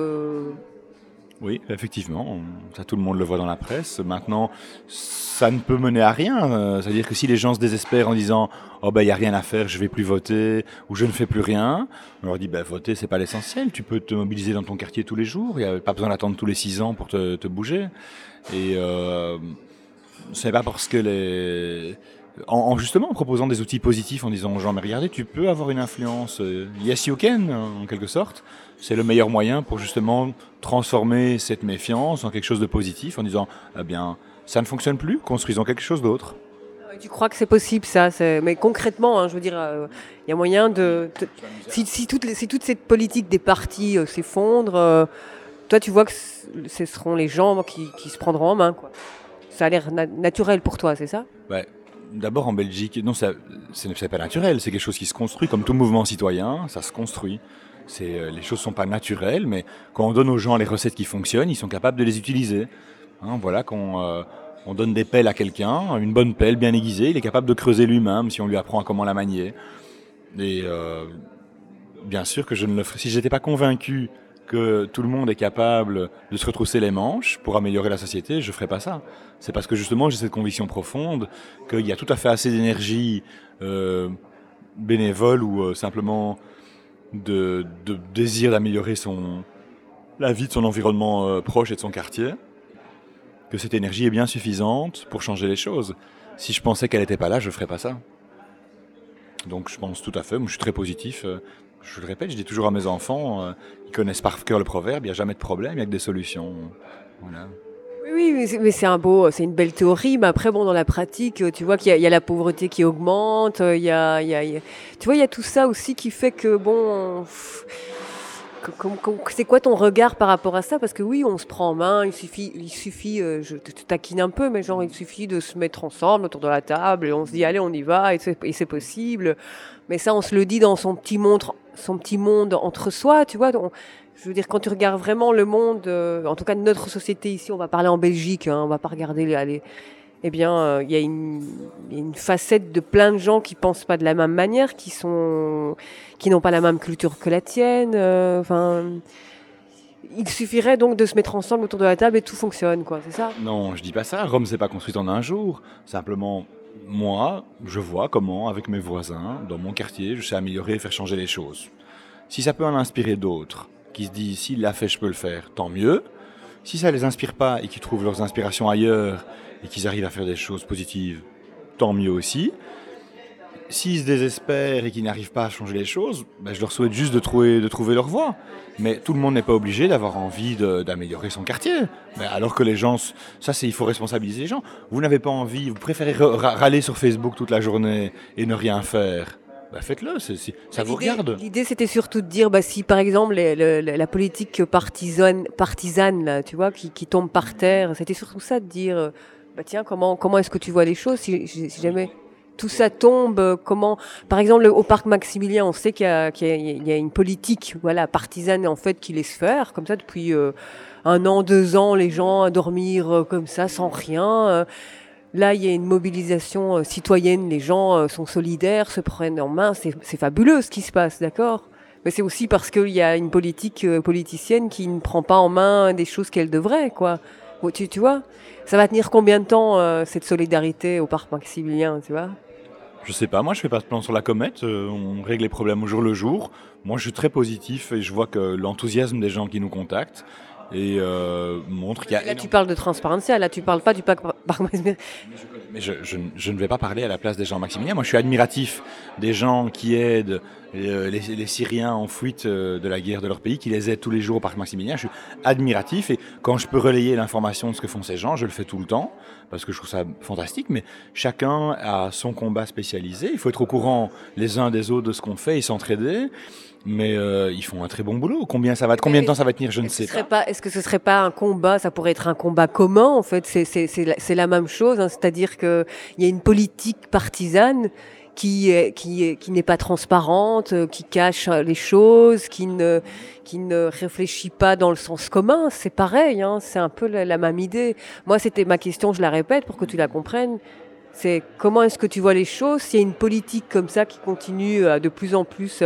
Oui, effectivement, ça tout le monde le voit dans la presse. Maintenant, ça ne peut mener à rien. C'est-à-dire que si les gens se désespèrent en disant « Oh il n'y a rien à faire, je ne vais plus voter » ou « Je ne fais plus rien », on leur dit voter, c'est pas l'essentiel. Tu peux te mobiliser dans ton quartier tous les jours. Il n'y a pas besoin d'attendre tous les 6 ans pour te bouger. Et ce n'est pas parce que justement en proposant des outils positifs, en disant aux gens « Mais regardez, tu peux avoir une influence. Yes, you can », en quelque sorte. C'est le meilleur moyen pour justement transformer cette méfiance en quelque chose de positif en disant eh bien ça ne fonctionne plus, construisons quelque chose d'autre. Tu crois que c'est possible ça? Mais concrètement, je veux dire, il y a moyen de... Si toute cette politique des partis s'effondre, toi tu vois que ce seront les gens qui se prendront en main, quoi. Ça a l'air naturel pour toi, c'est ça? D'abord en Belgique, non, c'est pas naturel, c'est quelque chose qui se construit comme tout mouvement citoyen, ça se construit. Les choses ne sont pas naturelles, mais quand on donne aux gens les recettes qui fonctionnent, ils sont capables de les utiliser. Voilà, quand on donne des pelles à quelqu'un, une bonne pelle bien aiguisée, il est capable de creuser lui-même si on lui apprend à comment la manier. Et bien sûr que je ne le ferai. Si je n'étais pas convaincu que tout le monde est capable de se retrousser les manches pour améliorer la société, je ne ferais pas ça. C'est parce que justement j'ai cette conviction profonde qu'il y a tout à fait assez d'énergie bénévole ou simplement de désir d'améliorer la vie de son environnement proche et de son quartier, que cette énergie est bien suffisante pour changer les choses. Si je pensais qu'elle n'était pas là, je ne ferais pas ça. Donc je pense tout à fait, moi je suis très positif. Je le répète, je dis toujours à mes enfants, ils connaissent par cœur le proverbe, il n'y a jamais de problème, il n'y a que des solutions. Voilà. Oui, mais c'est une belle théorie, mais après, bon, dans la pratique, tu vois qu'il y a la pauvreté qui augmente, tu vois, il y a tout ça aussi qui fait que, bon, c'est quoi ton regard par rapport à ça? Parce que oui, on se prend en main, il suffit, je te taquine un peu, mais genre, il suffit de se mettre ensemble autour de la table et on se dit, allez, on y va, et c'est possible. Mais ça, on se le dit dans son petit monde entre soi, tu vois. Je veux dire, quand tu regardes vraiment le monde, en tout cas de notre société ici, on va parler en Belgique, hein, on va pas regarder eh bien, il y a une facette de plein de gens qui pensent pas de la même manière, qui n'ont pas la même culture que la tienne. Il suffirait donc de se mettre ensemble autour de la table et tout fonctionne, quoi. C'est ça? Non, je dis pas ça. Rome s'est pas construite en un jour. Simplement, moi, je vois comment, avec mes voisins, dans mon quartier, je sais améliorer et faire changer les choses. Si ça peut en inspirer d'autres, qui se disent, s'il l'a fait, je peux le faire, tant mieux. Si ça les inspire pas et qu'ils trouvent leurs inspirations ailleurs et qu'ils arrivent à faire des choses positives, tant mieux aussi. S'ils se désespèrent et qu'ils n'arrivent pas à changer les choses, je leur souhaite juste de trouver leur voie. Mais tout le monde n'est pas obligé d'avoir envie d'améliorer son quartier. Mais alors que les gens, il faut responsabiliser les gens. Vous n'avez pas envie, vous préférez râler sur Facebook toute la journée et ne rien faire. Faites-le, ça vous regarde. L'idée, c'était surtout de dire, si par exemple la politique partisane là, tu vois, qui tombe par terre, c'était surtout ça de dire, tiens, comment est-ce que tu vois les choses si jamais tout ça tombe, par exemple au parc Maximilien, on sait qu'il y a une politique, voilà, partisane en fait qui laisse faire, comme ça depuis 1 an, 2 ans, les gens à dormir comme ça sans rien. Là, il y a une mobilisation citoyenne, les gens sont solidaires, se prennent en main, c'est fabuleux ce qui se passe, d'accord? Mais c'est aussi parce qu'il y a une politique politicienne qui ne prend pas en main des choses qu'elle devrait, quoi. Tu vois? Ça va tenir combien de temps, cette solidarité au parc Maximilien, tu vois? Je sais pas, moi je fais pas de plan sur la comète, on règle les problèmes au jour le jour. Moi je suis très positif et je vois que l'enthousiasme des gens qui nous contactent montre qu'il y a... Là tu parles de Transparentia, là tu parles pas du parc Maximilien. Mais je ne vais pas parler à la place des gens Maximilien. Moi je suis admiratif des gens qui aident les Syriens en fuite de la guerre de leur pays, qui les aident tous les jours au parc Maximilien. Je suis admiratif et quand je peux relayer l'information de ce que font ces gens, je le fais tout le temps parce que je trouve ça fantastique. Mais chacun a son combat spécialisé. Il faut être au courant les uns des autres de ce qu'on fait et s'entraider. Mais ils font un très bon boulot. Combien de temps ça va tenir, je ne sais pas. Est-ce que ce serait pas un combat? Ça pourrait être un combat commun, en fait. C'est la même chose, hein. C'est-à-dire que il y a une politique partisane qui n'est pas transparente, qui cache les choses, qui ne réfléchit pas dans le sens commun. C'est pareil, hein. C'est un peu la même idée. Moi, c'était ma question, je la répète pour que tu la comprennes. C'est comment est-ce que tu vois les choses? S'il y a une politique comme ça qui continue de plus en plus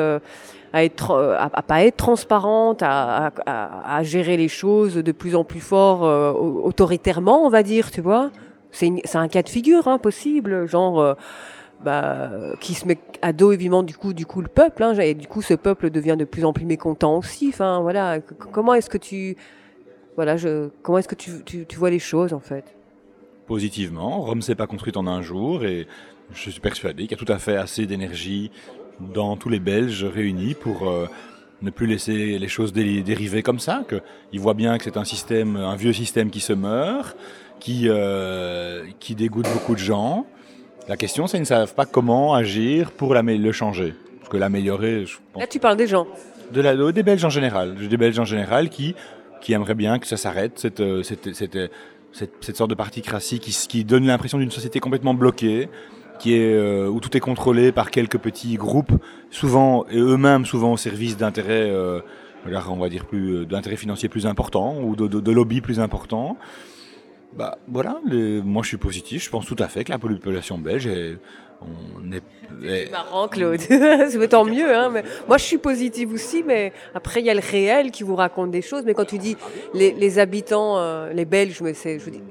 à pas être transparente, à gérer les choses de plus en plus fort, autoritairement, on va dire, tu vois. C'est un cas de figure, hein, possible, genre qui se met à dos évidemment du coup le peuple, hein, et du coup ce peuple devient de plus en plus mécontent aussi. Enfin voilà, comment est-ce que tu vois les choses en fait? Positivement, Rome s'est pas construite en un jour et je suis persuadé qu'il y a tout à fait assez d'énergie dans tous les Belges réunis pour ne plus laisser les choses dériver comme ça, qu'ils voient bien que c'est un vieux système qui se meurt, qui dégoûte beaucoup de gens. La question, c'est qu'ils ne savent pas comment agir pour le changer. Parce que l'améliorer, je pense... Là, tu parles des gens. Des Belges en général. Des Belges en général qui aimeraient bien que ça s'arrête, cette sorte de particratie qui donne l'impression d'une société complètement bloquée, où tout est contrôlé par quelques petits groupes, souvent, et eux-mêmes souvent au service d'intérêts, on va dire d'intérêts financiers plus importants ou de lobbies plus importants. Voilà, moi je suis positif, je pense tout à fait que la population belge C'est marrant, Claude. C'est tant mieux, hein. Mais moi, je suis positive aussi, mais après, il y a le réel qui vous raconte des choses. Mais quand tu dis les habitants, les Belges, je vous dis,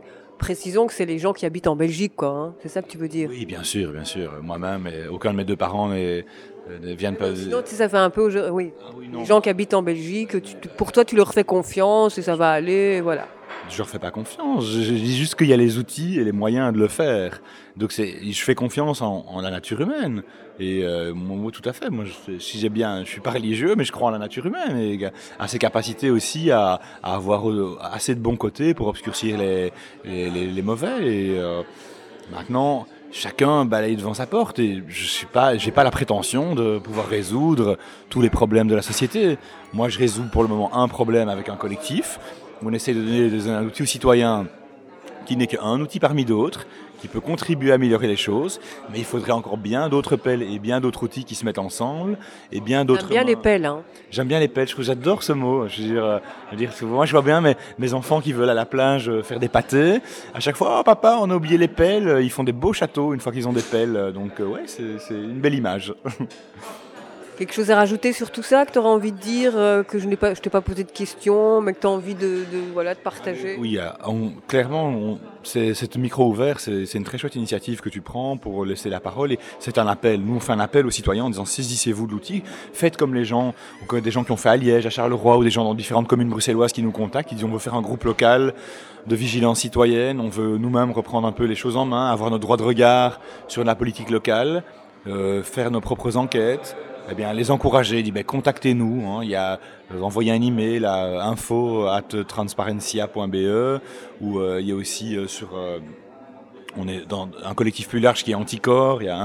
précisons que c'est les gens qui habitent en Belgique, quoi. Hein. C'est ça que tu veux dire? Oui, bien sûr, bien sûr. Moi-même, et aucun de mes deux parents ne viennent pas. Sinon, tu sais, ça fait un peu... Oui. Ah oui, non. Les gens qui habitent en Belgique, pour toi, tu leur fais confiance et ça va aller, voilà. Je leur fais pas confiance. Je dis juste qu'il y a les outils et les moyens de le faire. Donc je fais confiance en la nature humaine. Et moi, tout à fait. Moi, je suis pas religieux, mais je crois en la nature humaine et à ses capacités aussi à avoir assez de bons côtés pour obscurcir les mauvais. Et maintenant, chacun balaye devant sa porte. Et j'ai pas la prétention de pouvoir résoudre tous les problèmes de la société. Moi, je résous pour le moment un problème avec un collectif. On essaie de donner un outil aux citoyens qui n'est qu'un outil parmi d'autres, qui peut contribuer à améliorer les choses, mais il faudrait encore bien d'autres pelles et bien d'autres outils qui se mettent ensemble, et bien d'autres... J'aime bien les pelles, hein. J'aime bien les pelles, j'adore ce mot. Je veux dire, moi je vois bien mes enfants qui veulent à la plage faire des pâtés. À chaque fois, oh papa, on a oublié les pelles, ils font des beaux châteaux une fois qu'ils ont des pelles, donc ouais, c'est une belle image. Quelque chose à rajouter sur tout ça que tu auras envie de dire, que je t'ai pas posé de questions, mais que tu as envie de partager? Oui, clairement, c'est micro ouvert, c'est une très chouette initiative que tu prends pour laisser la parole. Et c'est un appel. Nous, on fait un appel aux citoyens en disant saisissez-vous de l'outil, faites comme les gens. On connaît des gens qui ont fait à Liège, à Charleroi, ou des gens dans différentes communes bruxelloises qui nous contactent, qui disent on veut faire un groupe local de vigilance citoyenne, on veut nous-mêmes reprendre un peu les choses en main, avoir notre droit de regard sur la politique locale, faire nos propres enquêtes. Eh bien, les encourager, dire contactez-nous. Hein, il y a envoyer un email à info@transparencia.be ou il y a aussi on est dans un collectif plus large qui est Anticor. Il y a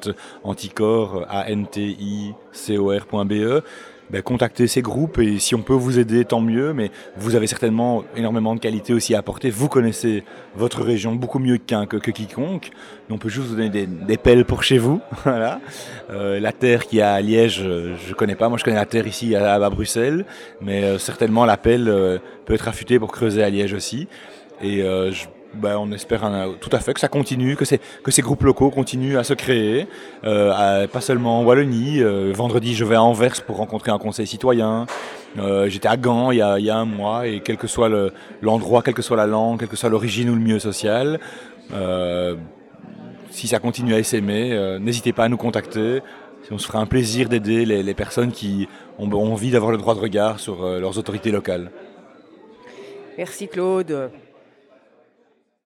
info@anticor.be. Contactez ces groupes et si on peut vous aider, tant mieux, mais vous avez certainement énormément de qualités aussi à apporter. Vous connaissez votre région beaucoup mieux que quiconque. On peut juste vous donner des pelles pour chez vous. Voilà. La terre qu'il y a à Liège, je connais pas. Moi, je connais la terre ici à Bruxelles, mais certainement la pelle peut être affûtée pour creuser à Liège aussi. Et on espère tout à fait que ça continue, que ces groupes locaux continuent à se créer, pas seulement en Wallonie. Vendredi, je vais à Anvers pour rencontrer un conseil citoyen. J'étais à Gand il y a un mois et quel que soit l'endroit, quelle que soit la langue, quelle que soit l'origine ou le milieu social, si ça continue à s'aimer, n'hésitez pas à nous contacter. On se fera un plaisir d'aider les personnes qui ont envie d'avoir le droit de regard sur leurs autorités locales. Merci Claude.